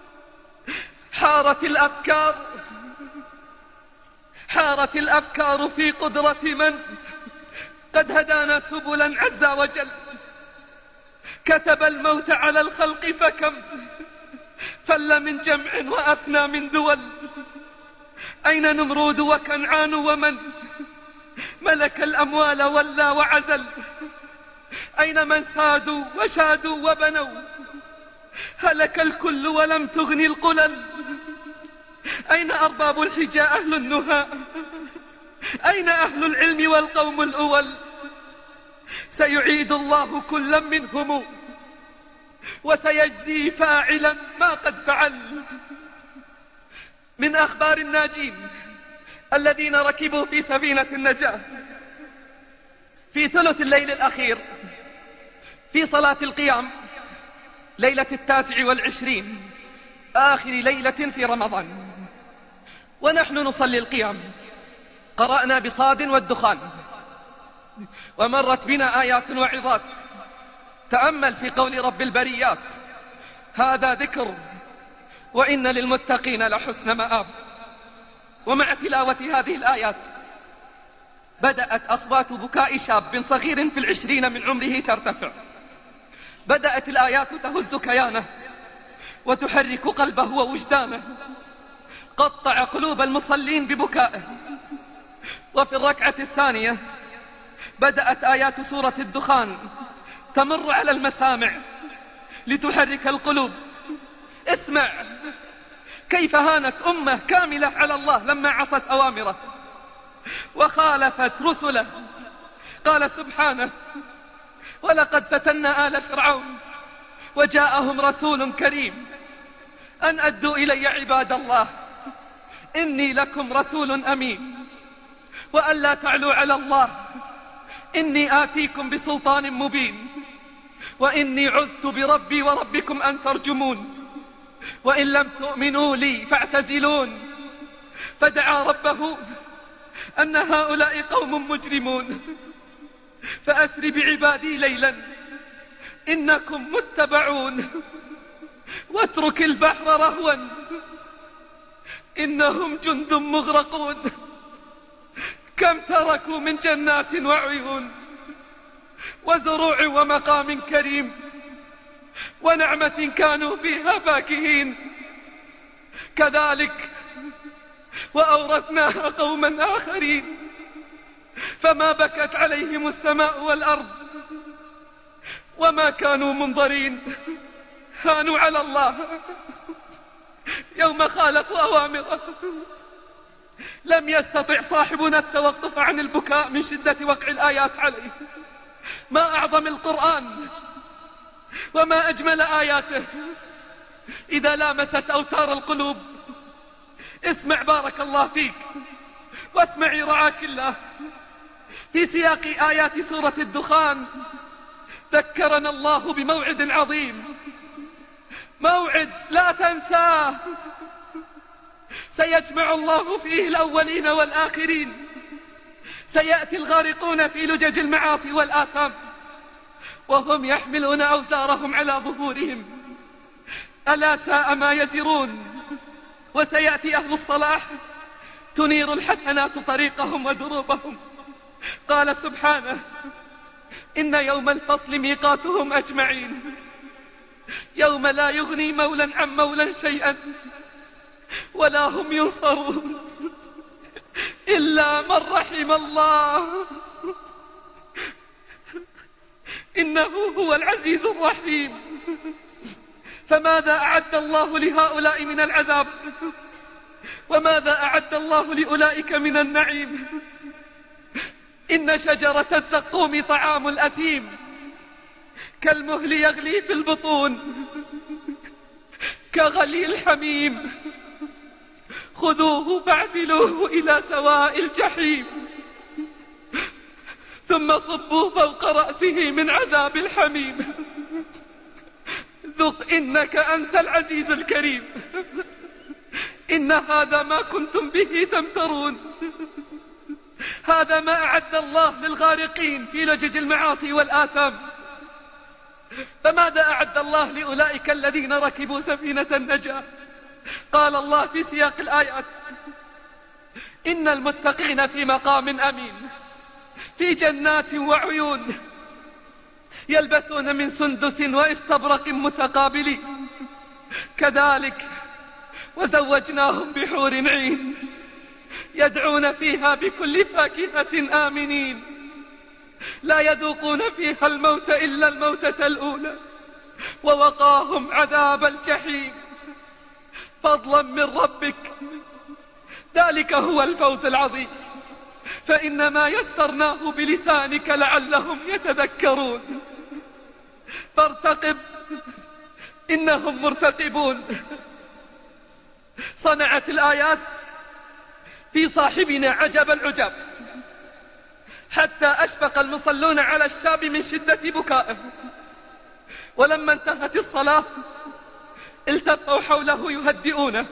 حارت الأفكار في قدرة من قد هدانا سبلا عز وجل. كتب الموت على الخلق فكم فل من جمع وأفنى من دول. أين نمرود وكنعان ومن ملك الأموال ولى وعزل. أين من سادوا وشادوا وبنوا هلك الكل ولم تغني القلل. أين أرباب الحجاء أهل النهى أين أهل العلم والقوم الأول. سيعيد الله كلا منهم وسيجزي فاعلا ما قد فعل. من أخبار الناجين الذين ركبوا في سفينة النجاة في ثلث الليل الأخير في صلاة القيام ليلة 29 آخر ليلة في رمضان، ونحن نصلي القيام قرأنا بصاد والدخان، ومرت بنا آيات وعظات. تأمل في قول رب البريات: هذا ذكر وإن للمتقين لحسن مآب. ومع تلاوة هذه الآيات بدأت أصوات بكاء شاب صغير في 20 من عمره ترتفع. بدأت الآيات تهز كيانه وتحرك قلبه ووجدانه. قطع قلوب المصلين ببكائه. وفي الركعة الثانية بدأت آيات سورة الدخان تمر على المسامع لتحرك القلوب. اسمع كيف هانت أمة كاملة على الله لما عصت أوامره وخالفت رسله. قال سبحانه: ولقد فتنا آل فرعون وجاءهم رسول كريم أن أدوا إلي عباد الله إني لكم رسول أمين وأن لا تعلوا على الله إني آتيكم بسلطان مبين وإني عذت بربي وربكم أن ترجمون وإن لم تؤمنوا لي فاعتزلون. فدعا ربه أن هؤلاء قوم مجرمون فأسر بعبادي ليلا إنكم متبعون واترك البحر رهوا إنهم جند مغرقون. كم تركوا من جنات وعيون وزروع ومقام كريم ونعمة كانوا فيها فاكهين. كذلك وأورثناها قوما آخرين فما بكت عليهم السماء والأرض وما كانوا منظرين. هانوا على الله يوم خالفوا أوامره. لم يستطع صاحبنا التوقف عن البكاء من شدة وقع الآيات عليه. ما أعظم القرآن وما أجمل آياته إذا لامست أوتار القلوب. اسمع بارك الله فيك واسمعي رعاك الله. في سياق آيات سورة الدخان ذكرنا الله بموعد عظيم، موعد لا تنساه. سيجمع الله فيه الأولين والآخرين. سيأتي الغارقون في لجج المعاصي والآثام وهم يحملون أوزارهم على ظهورهم. ألا ساء ما يزرون. وسيأتي أهل الصلاح تنير الحسنات طريقهم ودروبهم. قال سبحانه: إن يوم الفصل ميقاتهم أجمعين يوم لا يغني مولا عن مولا شيئا ولا هم ينصرون إلا من رحم الله إنه هو العزيز الرحيم. فماذا أعد الله لهؤلاء من العذاب وماذا أعد الله لأولئك من النعيم؟ إن شجرة الزقوم طعام الأثيم كالمهل يغلي في البطون كغلي الحميم خذوه فاعتلوه إلى سواء الجحيم ثم صبوا فوق رأسه من عذاب الحميم ذق إنك أنت العزيز الكريم إن هذا ما كنتم به تمترون. هذا ما أعد الله للغارقين في لجج المعاصي والآثام، فماذا أعد الله لأولئك الذين ركبوا سفينة النجاة؟ قال الله في سياق الآيات: إن المتقين في مقام أمين في جنات وعيون يلبسون من سندس واستبرق متقابلين كذلك وزوجناهم بحور عين يدعون فيها بكل فاكهة آمنين لا يذوقون فيها الموت إلا الموتة الأولى ووقاهم عذاب الجحيم فضلا من ربك. ذلك هو الفوز العظيم، فإنما يسرناه بلسانك لعلهم يتذكرون. فارتقب إنهم مرتقبون. صنعت الآيات في صاحبنا عجب العجاب، حتى أشفق المصلون على الشاب من شدة بكائه، ولما انتهت الصلاة التفوا حوله يهدئونه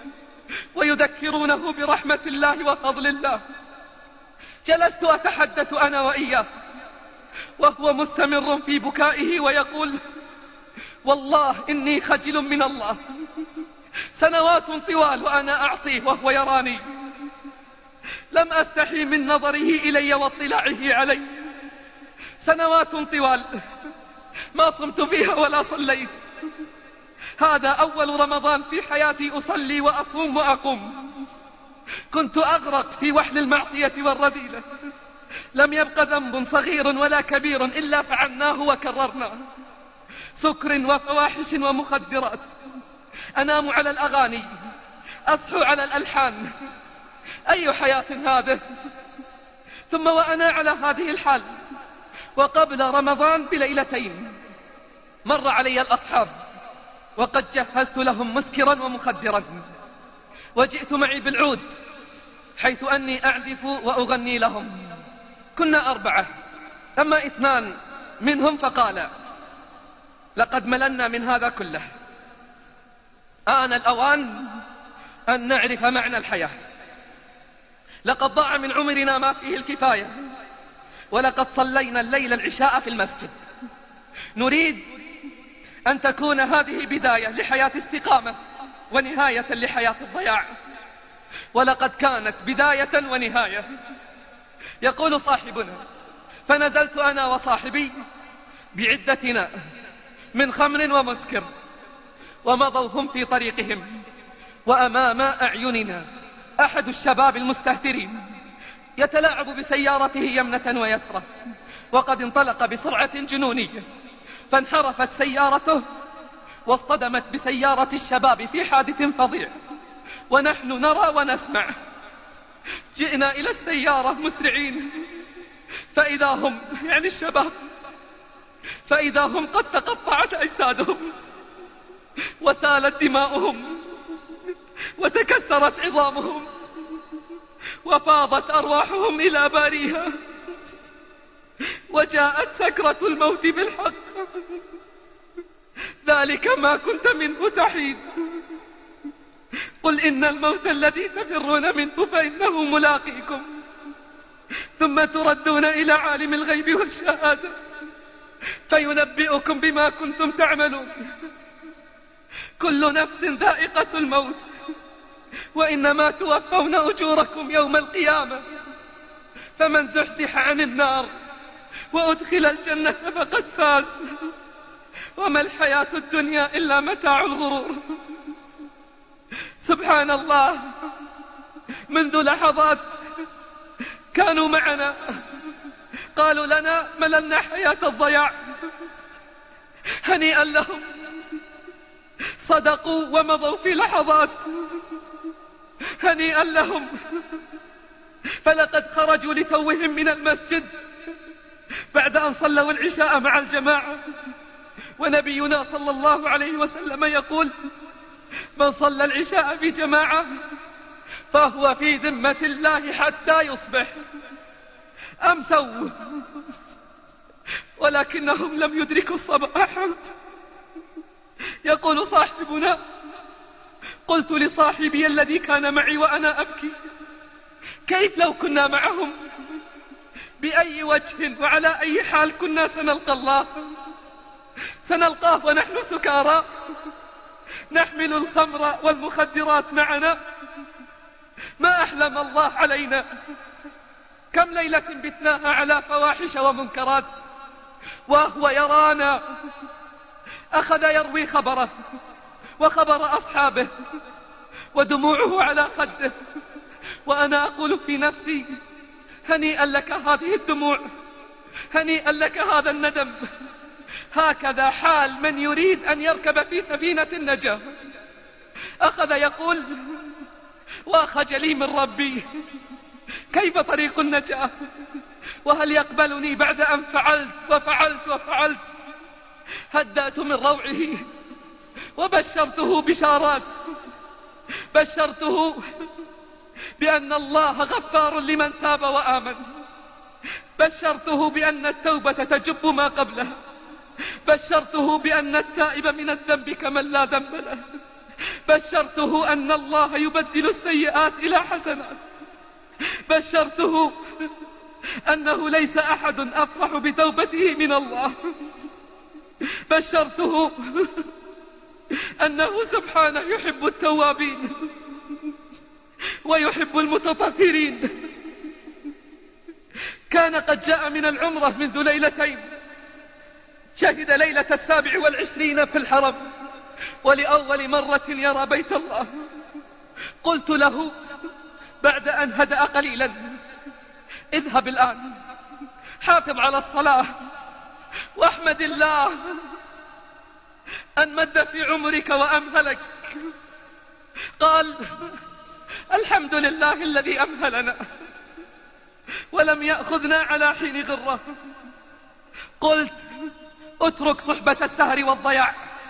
ويذكرونه برحمة الله وفضل الله. جلست أتحدث أنا وإياه وهو مستمر في بكائه ويقول: والله إني خجل من الله، سنوات طوال وأنا أعصيه وهو يراني، لم أستحي من نظره إلي واطلاعه علي، سنوات طوال ما صمت فيها ولا صليت. هذا أول رمضان في حياتي أصلي وأصوم وأقوم. كنت أغرق في وحل المعصية والرذيلة، لم يبق ذنب صغير ولا كبير إلا فعلناه وكررناه، سكر وفواحش ومخدرات، أنام على الأغاني، أصحو على الألحان. أي حياة هذه؟ ثم وأنا على هذه الحال وقبل رمضان بليلتين مر علي الأصحاب وقد جهزت لهم مسكرا ومخدرا، وجئت معي بالعود حيث أني أعزف وأغني لهم. كنا 4، أما 2 منهم فقال: لقد مللنا من هذا كله، آن الأوان أن نعرف معنى الحياة. لقد ضاع من عمرنا ما فيه الكفاية، ولقد صلينا الليل العشاء في المسجد. نريد أن تكون هذه بداية لحياة استقامة ونهاية لحياة الضياع، ولقد كانت بداية ونهاية. يقول صاحبنا: فنزلت أنا وصاحبي بعدتنا من خمر ومسكر، ومضوا هم في طريقهم، وأمام أعيننا أحد الشباب المستهترين يتلاعب بسيارته يمنة ويسرة، وقد انطلق بسرعة جنونية، فانحرفت سيارته واصطدمت بسيارة الشباب في حادث فظيع، ونحن نرى ونسمع. جئنا إلى السيارة مسرعين، فإذا هم، يعني الشباب، فإذا هم قد تقطعت أجسادهم وسالت دماؤهم وتكسرت عظامهم وفاضت أرواحهم إلى باريها، وجاءت سكرة الموت بالحق. ذلك ما كنت منه تحيد. قل إن الموت الذي تفرون منه فإنه ملاقيكم، ثم تردون إلى عالم الغيب والشهادة فينبئكم بما كنتم تعملون. كل نفس ذائقة الموت، وإنما توفون أجوركم يوم القيامة، فمن زحزح عن النار وأدخل الجنة فقد فاز، وما الحياة الدنيا إلا متاع الغرور. سبحان الله، منذ لحظات كانوا معنا قالوا لنا: مللنا حياة الضياع. هنيئا لهم، صدقوا ومضوا في لحظات. هنيئا لهم، فلقد خرجوا لتوهم من المسجد بعد أن صلوا العشاء مع الجماعة، ونبينا صلى الله عليه وسلم يقول: من صلى العشاء في جماعة فهو في ذمة الله حتى يصبح. أمسوا ولكنهم لم يدركوا الصباح. يقول صاحبنا: قلت لصاحبي الذي كان معي وأنا أبكي: كيف لو كنا معهم؟ بأي وجه وعلى أي حال كنا سنلقى الله؟ سنلقاه ونحن سكارى نحمل الخمر والمخدرات معنا. ما أحلم الله علينا. كم ليلة بتناها على فواحش ومنكرات وهو يرانا. أخذ يروي خبره وخبر أصحابه ودموعه على خده، وأنا أقول في نفسي: هنيئا لك هذه الدموع، هنيئا لك هذا الندم. هكذا حال من يريد أن يركب في سفينة النجاة. أخذ يقول: وخجلي من ربي، كيف طريق النجاة؟ وهل يقبلني بعد أن فعلت وفعلت وفعلت؟ هدأت من روعه وبشرته بشارات، بشرته بأن الله غفار لمن تاب وآمن، بشرته بأن التوبة تجب ما قبله، بشرته بأن التائب من الذنب كمن لا ذنب له، بشرته أن الله يبدل السيئات إلى حسنات، بشرته أنه ليس أحد أفرح بتوبته من الله، بشرته أنه سبحانه يحب التوابين ويحب المتطهرين. كان قد جاء من العمرة منذ ليلتين، شهد ليلة 27 في الحرم، ولأول مرة يرى بيت الله. قلت له بعد أن هدأ قليلا: اذهب الآن، حافظ على الصلاة، واحمد الله أن مد في عمرك وأمهلك. قال: الحمد لله الذي أمهلنا ولم يأخذنا على حين غره. قلت: اترك صحبة السهر والضياع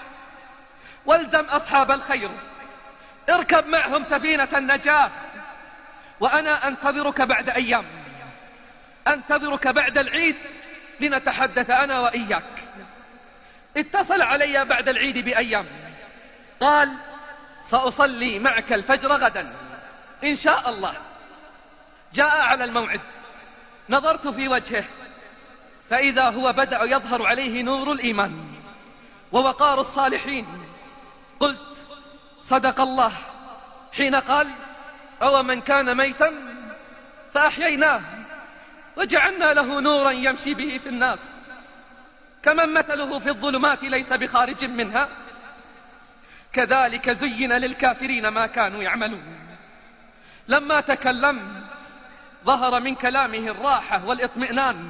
والزم أصحاب الخير، اركب معهم سفينة النجاة، وأنا أنتظرك بعد أيام، أنتظرك بعد العيد لنتحدث أنا وإياك. اتصل علي بعد العيد بأيام، قال: سأصلي معك الفجر غدا إن شاء الله. جاء على الموعد، نظرت في وجهه فإذا هو بدأ يظهر عليه نور الإيمان ووقار الصالحين. قلت: صدق الله حين قال: أو من كان ميتا فأحييناه وجعلنا له نورا يمشي به في الناس كمن مثله في الظلمات ليس بخارج منها. كذلك زين للكافرين ما كانوا يعملون. لما تكلم ظهر من كلامه الراحة والاطمئنان.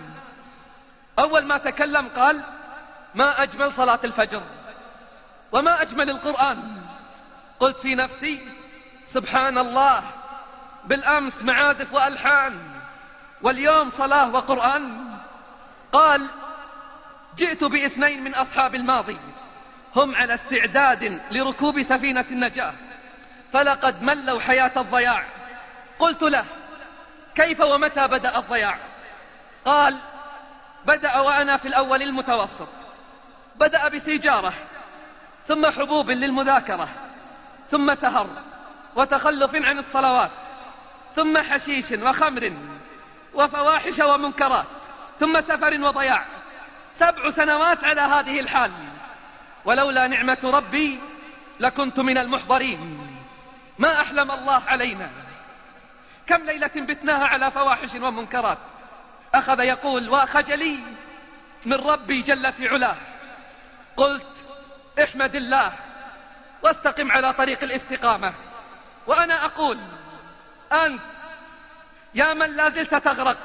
أول ما تكلم قال: ما أجمل صلاة الفجر وما أجمل القرآن. قلت في نفسي: سبحان الله، بالأمس معازف وألحان واليوم صلاة وقرآن. قال: جئت باثنين من أصحاب الماضي هم على استعداد لركوب سفينة النجاة، فلقد ملوا حياة الضياع. قلت له: كيف ومتى بدأ الضياع؟ قال: بدأ وأنا في الأول المتوسط، بدأ بسيجارة، ثم حبوب للمذاكرة، ثم سهر وتخلف عن الصلوات، ثم حشيش وخمر وفواحش ومنكرات، ثم سفر وضياع. 7 سنوات على هذه الحال، ولولا نعمة ربي لكنت من المحضرين. ما أحلم الله علينا. كم ليلة بتناها على فواحش ومنكرات. أخذ يقول: وخجلي من ربي جل في علاه. قلت: احمد الله واستقم على طريق الاستقامة. وأنا أقول: أنت يا من لا زلت تغرق،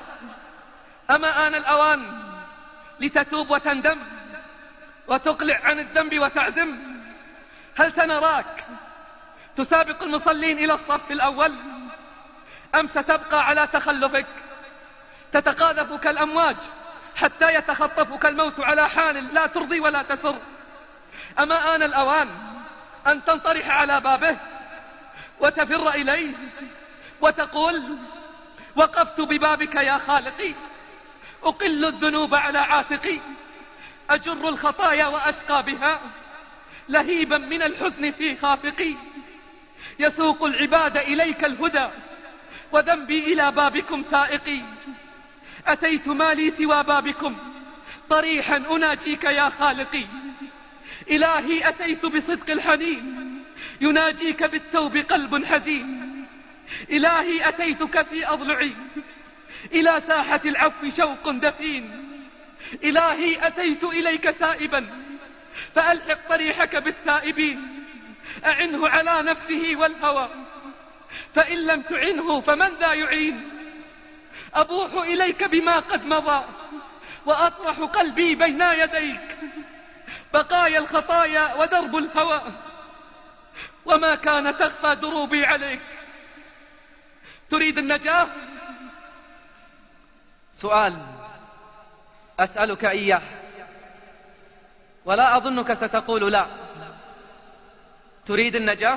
أما آن الأوان لتتوب وتندم وتقلع عن الذنب وتعزم؟ هل سنراك تسابق المصلين إلى الصف الأول، أم ستبقى على تخلفك تتقاذفك الأمواج حتى يتخطفك الموت على حال لا ترضي ولا تسر؟ أما آن الأوان أن تنطرح على بابه وتفر إليه وتقول: وقفت ببابك يا خالقي، أقل الذنوب على عاتقي، أجر الخطايا وأشقى بها، لهيبا من الحزن في خافقي. يسوق العباد إليك الهدى، وذنبي إلى بابكم سائقي. أتيت ما لي سوى بابكم طريحا أناجيك يا خالقي. إلهي أتيت بصدق الحنين يناجيك بالتوب قلب حزين. إلهي أتيتك في أضلعي إلى ساحة العفو شوق دفين. إلهي أتيت إليك تائبا فألحق طريحك بالتائبين. أعنه على نفسه والهوى فإن لم تعنه فمن ذا يعين. أبوح إليك بما قد مضى وأطرح قلبي بين يديك. بقايا الخطايا ودرب الهوى وما كان تخفى دروبي عليك. تريد النجاة؟ سؤال أسألك إياه ولا أظنك ستقول لا. تريد النجاة؟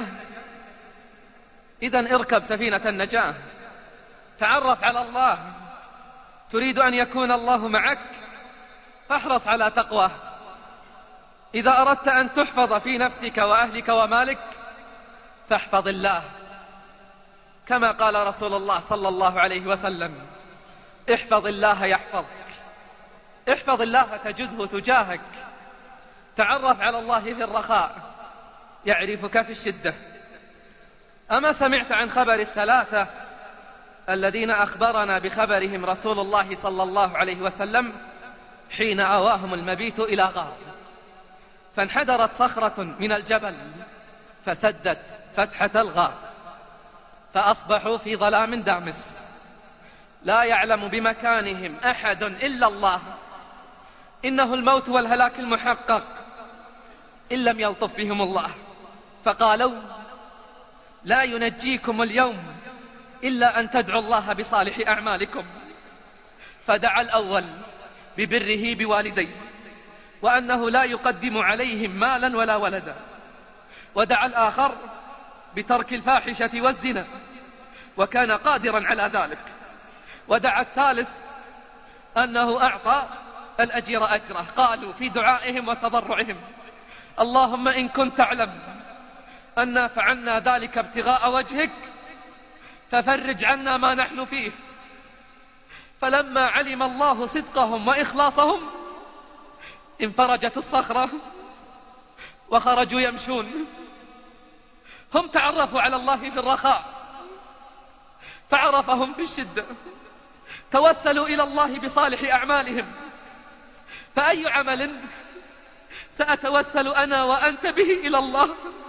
إذن اركب سفينة النجاة، تعرف على الله. تريد أن يكون الله معك فاحرص على تقواه. إذا أردت أن تحفظ في نفسك وأهلك ومالك فاحفظ الله، كما قال رسول الله صلى الله عليه وسلم: احفظ الله يحفظك. احفظ الله تجده تجاهك. تعرف على الله في الرخاء يعرفك في الشدة. أما سمعت عن خبر الثلاثة الذين أخبرنا بخبرهم رسول الله صلى الله عليه وسلم حين آواهم المبيت إلى غار، فانحدرت صخرة من الجبل فسدت فتحة الغار، فأصبحوا في ظلام دامس لا يعلم بمكانهم أحد إلا الله. إنه الموت والهلاك المحقق إن لم يلطف بهم الله. فقالوا: لا ينجيكم اليوم إلا أن تدعوا الله بصالح أعمالكم. فدعا الأول ببره بوالديه وأنه لا يقدم عليهم مالا ولا ولدا، ودعا الآخر بترك الفاحشة والزنا وكان قادرا على ذلك، ودعا الثالث أنه أعطى الأجير أجره. قالوا في دعائهم وتضرعهم: اللهم إن كنت تعلم أن فعلنا ذلك ابتغاء وجهك ففرج عنا ما نحن فيه. فلما علم الله صدقهم وإخلاصهم انفرجت الصخرة وخرجوا يمشون. هم تعرفوا على الله في الرخاء فعرفهم في الشدة، توسلوا إلى الله بصالح أعمالهم. فأي عمل سأتوسل أنا وأنت به إلى الله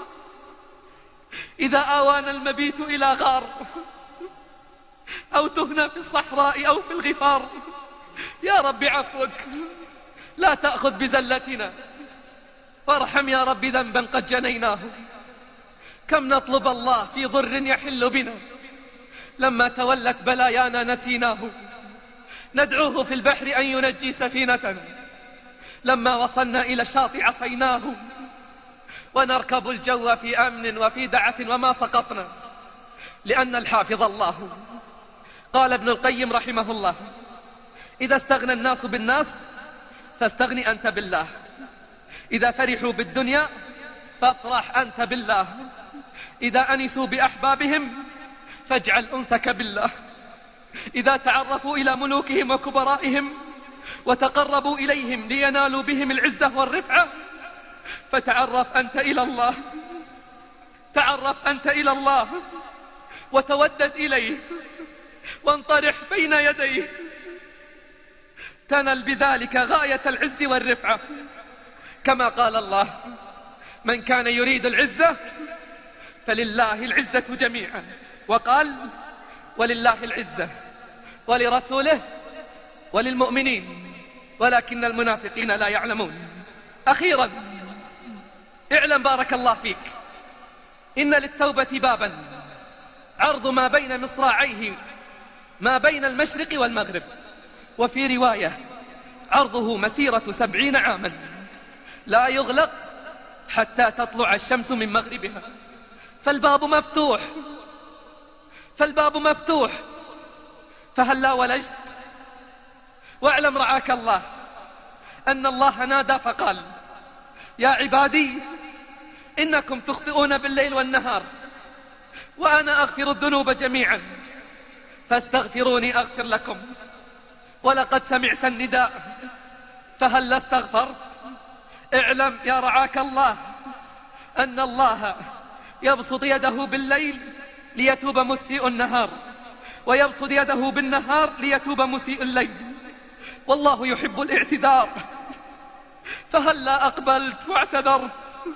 إذا آوانا المبيت إلى غار أو تهنا في الصحراء أو في الغفار؟ يا رب عفوك لا تأخذ بزلتنا، وارحم يا رب ذنبا قد جنيناه. كم نطلب الله في ضر يحل بنا، لما تولت بلايانا نسيناه. ندعوه في البحر أن ينجي سفينتنا، لما وصلنا إلى الشاطئ عصيناه. ونركب الجو في أمن وفي دعة وما سقطنا، لأن الحافظ الله. قال ابن القيم رحمه الله: إذا استغنى الناس بالناس فاستغني أنت بالله. إذا فرحوا بالدنيا فافرح أنت بالله. إذا أنسوا بأحبابهم فاجعل أنسك بالله. إذا تعرفوا إلى ملوكهم وكبرائهم وتقربوا إليهم لينالوا بهم العزة والرفعة فتعرف أنت إلى الله. تعرف أنت إلى الله وتودد إليه وانطرح بين يديه، تنل بذلك غاية العز والرفعة. كما قال الله: من كان يريد العزة فلله العزة جميعا. وقال: ولله العزة ولرسوله وللمؤمنين ولكن المنافقين لا يعلمون. أخيرا اعلم بارك الله فيك إن للتوبة بابا عرض ما بين مصراعيه ما بين المشرق والمغرب، وفي رواية عرضه مسيرة 70 عاما لا يغلق حتى تطلع الشمس من مغربها. فالباب مفتوح، فالباب مفتوح، فهلا ولجت. واعلم رعاك الله أن الله نادى فقال: يا عبادي إنكم تخطئون بالليل والنهار وأنا أغفر الذنوب جميعا فاستغفروني أغفر لكم. ولقد سمعت النداء فهل استغفرت؟ اعلم يا رعاك الله أن الله يبسط يده بالليل ليتوب مسيء النهار، ويبسط يده بالنهار ليتوب مسيء الليل، والله يحب الاعتذار. فهل لا أقبلت واعتذرت؟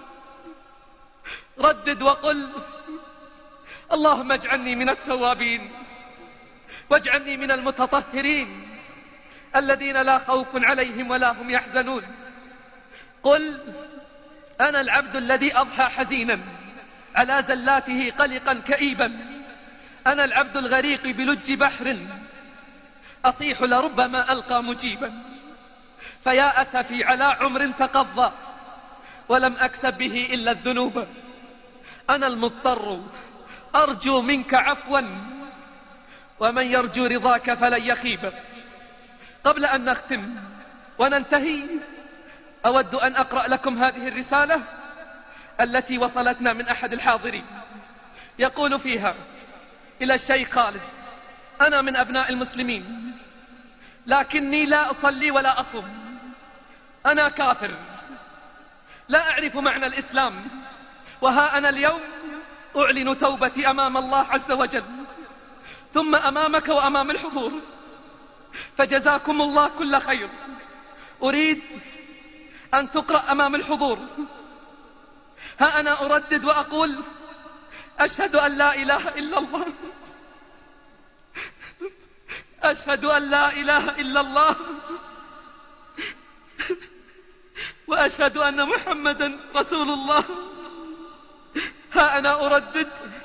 ردد وقل اللهم اجعلني من التوابين واجعلني من المتطهرين الذين لا خوف عليهم ولا هم يحزنون. قل أنا العبد الذي أضحى حزينا على زلاته قلقا كئيبا، أنا العبد الغريق بلج بحر أصيح لربما ألقى مجيبا، فيا أسفي على عمر تقضى ولم أكسب به إلا الذنوب، أنا المضطر أرجو منك عفوا ومن يرجو رضاك فلن يخيب. قبل أن نختم وننتهي أود أن أقرأ لكم هذه الرسالة التي وصلتنا من أحد الحاضرين، يقول فيها: إلى الشيخ خالد، أنا من أبناء المسلمين لكني لا أصلي ولا أصوم، أنا كافر لا أعرف معنى الإسلام، وها أنا اليوم أعلن توبتي أمام الله عز وجل ثم أمامك وأمام الحضور، فجزاكم الله كل خير. أريد أن تقرأ أمام الحضور. ها أنا أردد وأقول: أشهد أن لا إله إلا الله، أشهد أن لا إله إلا الله، وأشهد أن محمدا رسول الله. ها أنا أردد: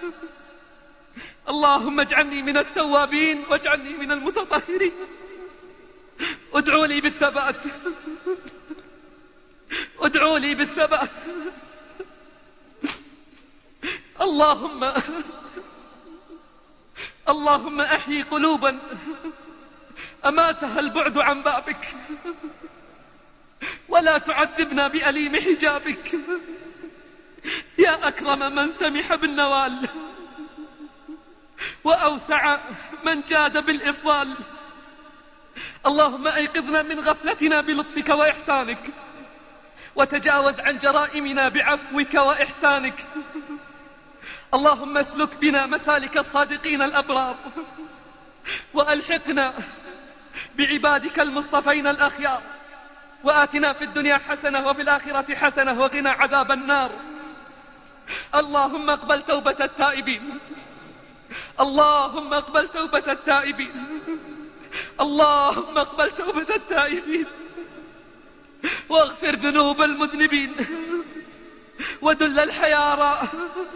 اللهم اجعلني من التوابين واجعلني من المتطهرين. ادعوا لي بالثبات، ادعوا لي بالثبات. اللهم أحيي قلوبا أماتها البعد عن بابك، ولا تعذبنا بأليم حجابك يا أكرم من سمح بالنوال وأوسع من جاد بالإفضال. اللهم أيقظنا من غفلتنا بلطفك وإحسانك، وتجاوز عن جرائمنا بعفوك وإحسانك. اللهم اسلك بنا مسالك الصادقين الأبرار، وألحقنا بعبادك المصطفين الأخيار، وآتنا في الدنيا حسنة وفي الآخرة حسنة وقنا عذاب النار. اللهم اقبل توبة التائبين، اللهم اقبل توبة التائبين، اللهم اقبل توبة التائبين، واغفر ذنوب المذنبين، ودل الحيارى،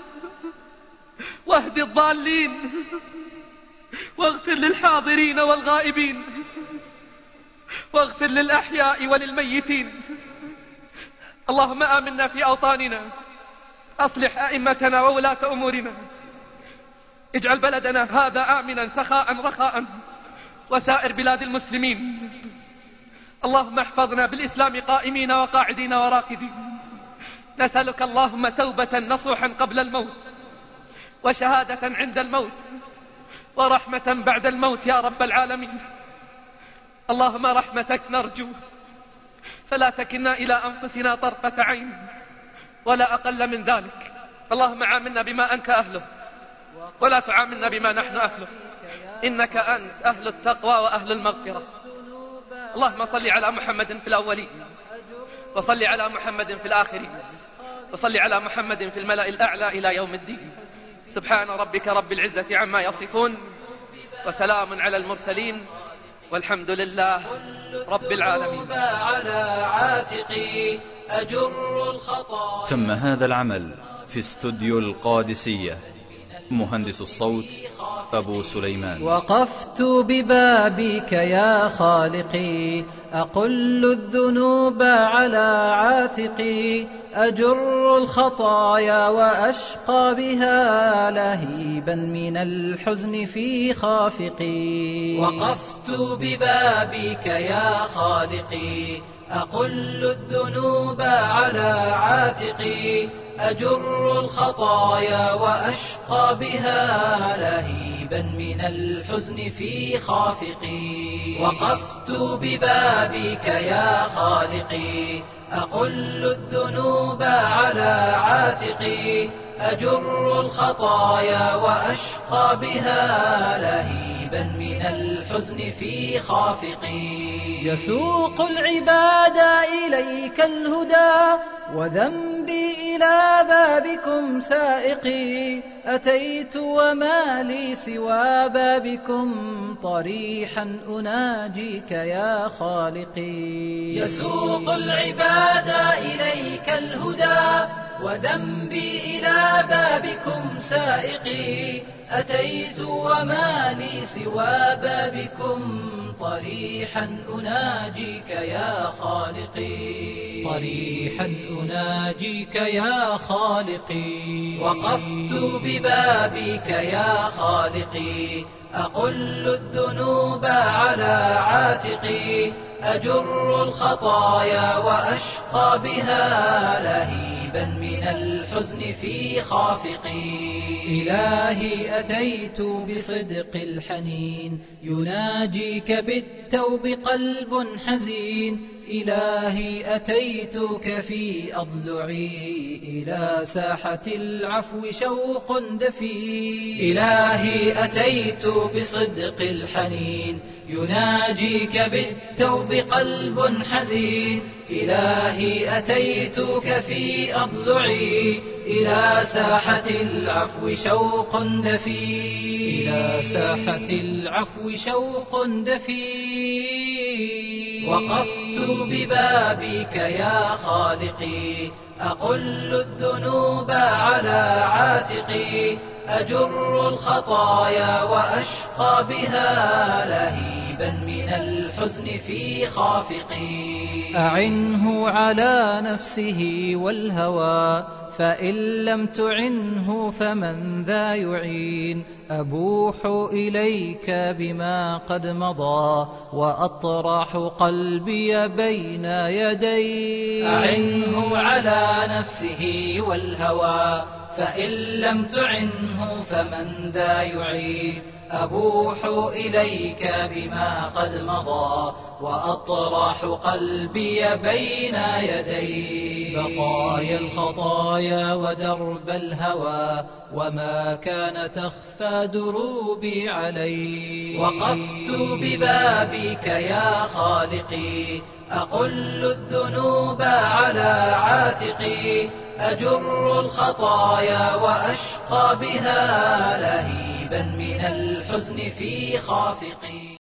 واهد الضالين، واغفر للحاضرين والغائبين، واغفر للأحياء وللميتين. اللهم آمنا في أوطاننا، أصلح أئمتنا وولاة أمورنا، اجعل بلدنا هذا آمنا سخاء رخاء، وسائر بلاد المسلمين. اللهم احفظنا بالإسلام قائمين وقاعدين وراقدين. نسألك اللهم توبة نصوحا قبل الموت، وشهادة عند الموت، ورحمة بعد الموت يا رب العالمين. اللهم رحمتك نرجو، فلا تكلنا إلى أنفسنا طرفة عين ولا أقل من ذلك. اللهم عاملنا بما أنت أهله، ولا تعاملنا بما نحن أهله، إنك أنت أهل التقوى وأهل المغفرة. اللهم صل على محمد في الأولين، وصل على محمد في الآخرين، وصل على محمد في الملأ الأعلى إلى يوم الدين. سبحان ربك رب العزة عما يصفون، وسلام على المرسلين، والحمد لله رب العالمين. على عاتقي أجر الخطايا. تم هذا العمل في استوديو القادسية. مهندس الصوت أبو سليمان. وقفت ببابك يا خالقي، أقل الذنوب على عاتقي، أجر الخطايا وأشقى بها لهيبا من الحزن في خافقي. وقفت ببابك يا خالقي، أقل الذنوب على عاتقي أجر الخطايا وأشقى بها لهيبا من الحزن في خافقي وقفت ببابك يا خالقي أقل الذنوب على عاتقي أجر الخطايا وأشقى بها لهيبا من الحزن في خافقي يسوق العباد إليك الهدى وذنبي إلى بابكم سائقي أتيت وما لي سوى بابكم طريحا أناجيك يا خالقي يسوق العباد إليك الهدى وذنبي إلى بابكم سائقي أتيت وما لي سوى بابكم طريحا أناجيك يا خالقي طريحا أناجيك يا خالقي وقفت ببابك يا خالقي أقل الذنوب على عاتقي أجر الخطايا وأشقى بها لهيبا من الحزن في خافقي إلهي أتيت بصدق الحنين يناجيك بالتوب قلب حزين إلهي أتيتك في أضلعي إلى ساحة العفو شوق دفين إلهي أتيت بصدق الحنين يناجيك بالتوب قلب حزين إلهي أتيتك في أضلعي إلى ساحة العفو شوق دفين إلى ساحة العفو شوق دفين وقفت ببابك يا خالقي أقل الذنوب على عاتقي أجر الخطايا وأشقى بها لهيبا من الحزن في خافقي أعنه على نفسه والهوى فإن لم تعنه فمن ذا يعين أبوح إليك بما قد مضى وأطرح قلبي بين يديك أعنه على نفسه والهوى فإن لم تعنه فمن ذا يعين أبوح إليك بما قد مضى وأطرح قلبي بين يديك بقايا الخطايا ودرب الهوى وما كان تخفى دروبي علي وقفت ببابك يا خالقي أقل الذنوب على عاتقي أجر الخطايا وأشقى بها لهيبا من الحزن في خافقي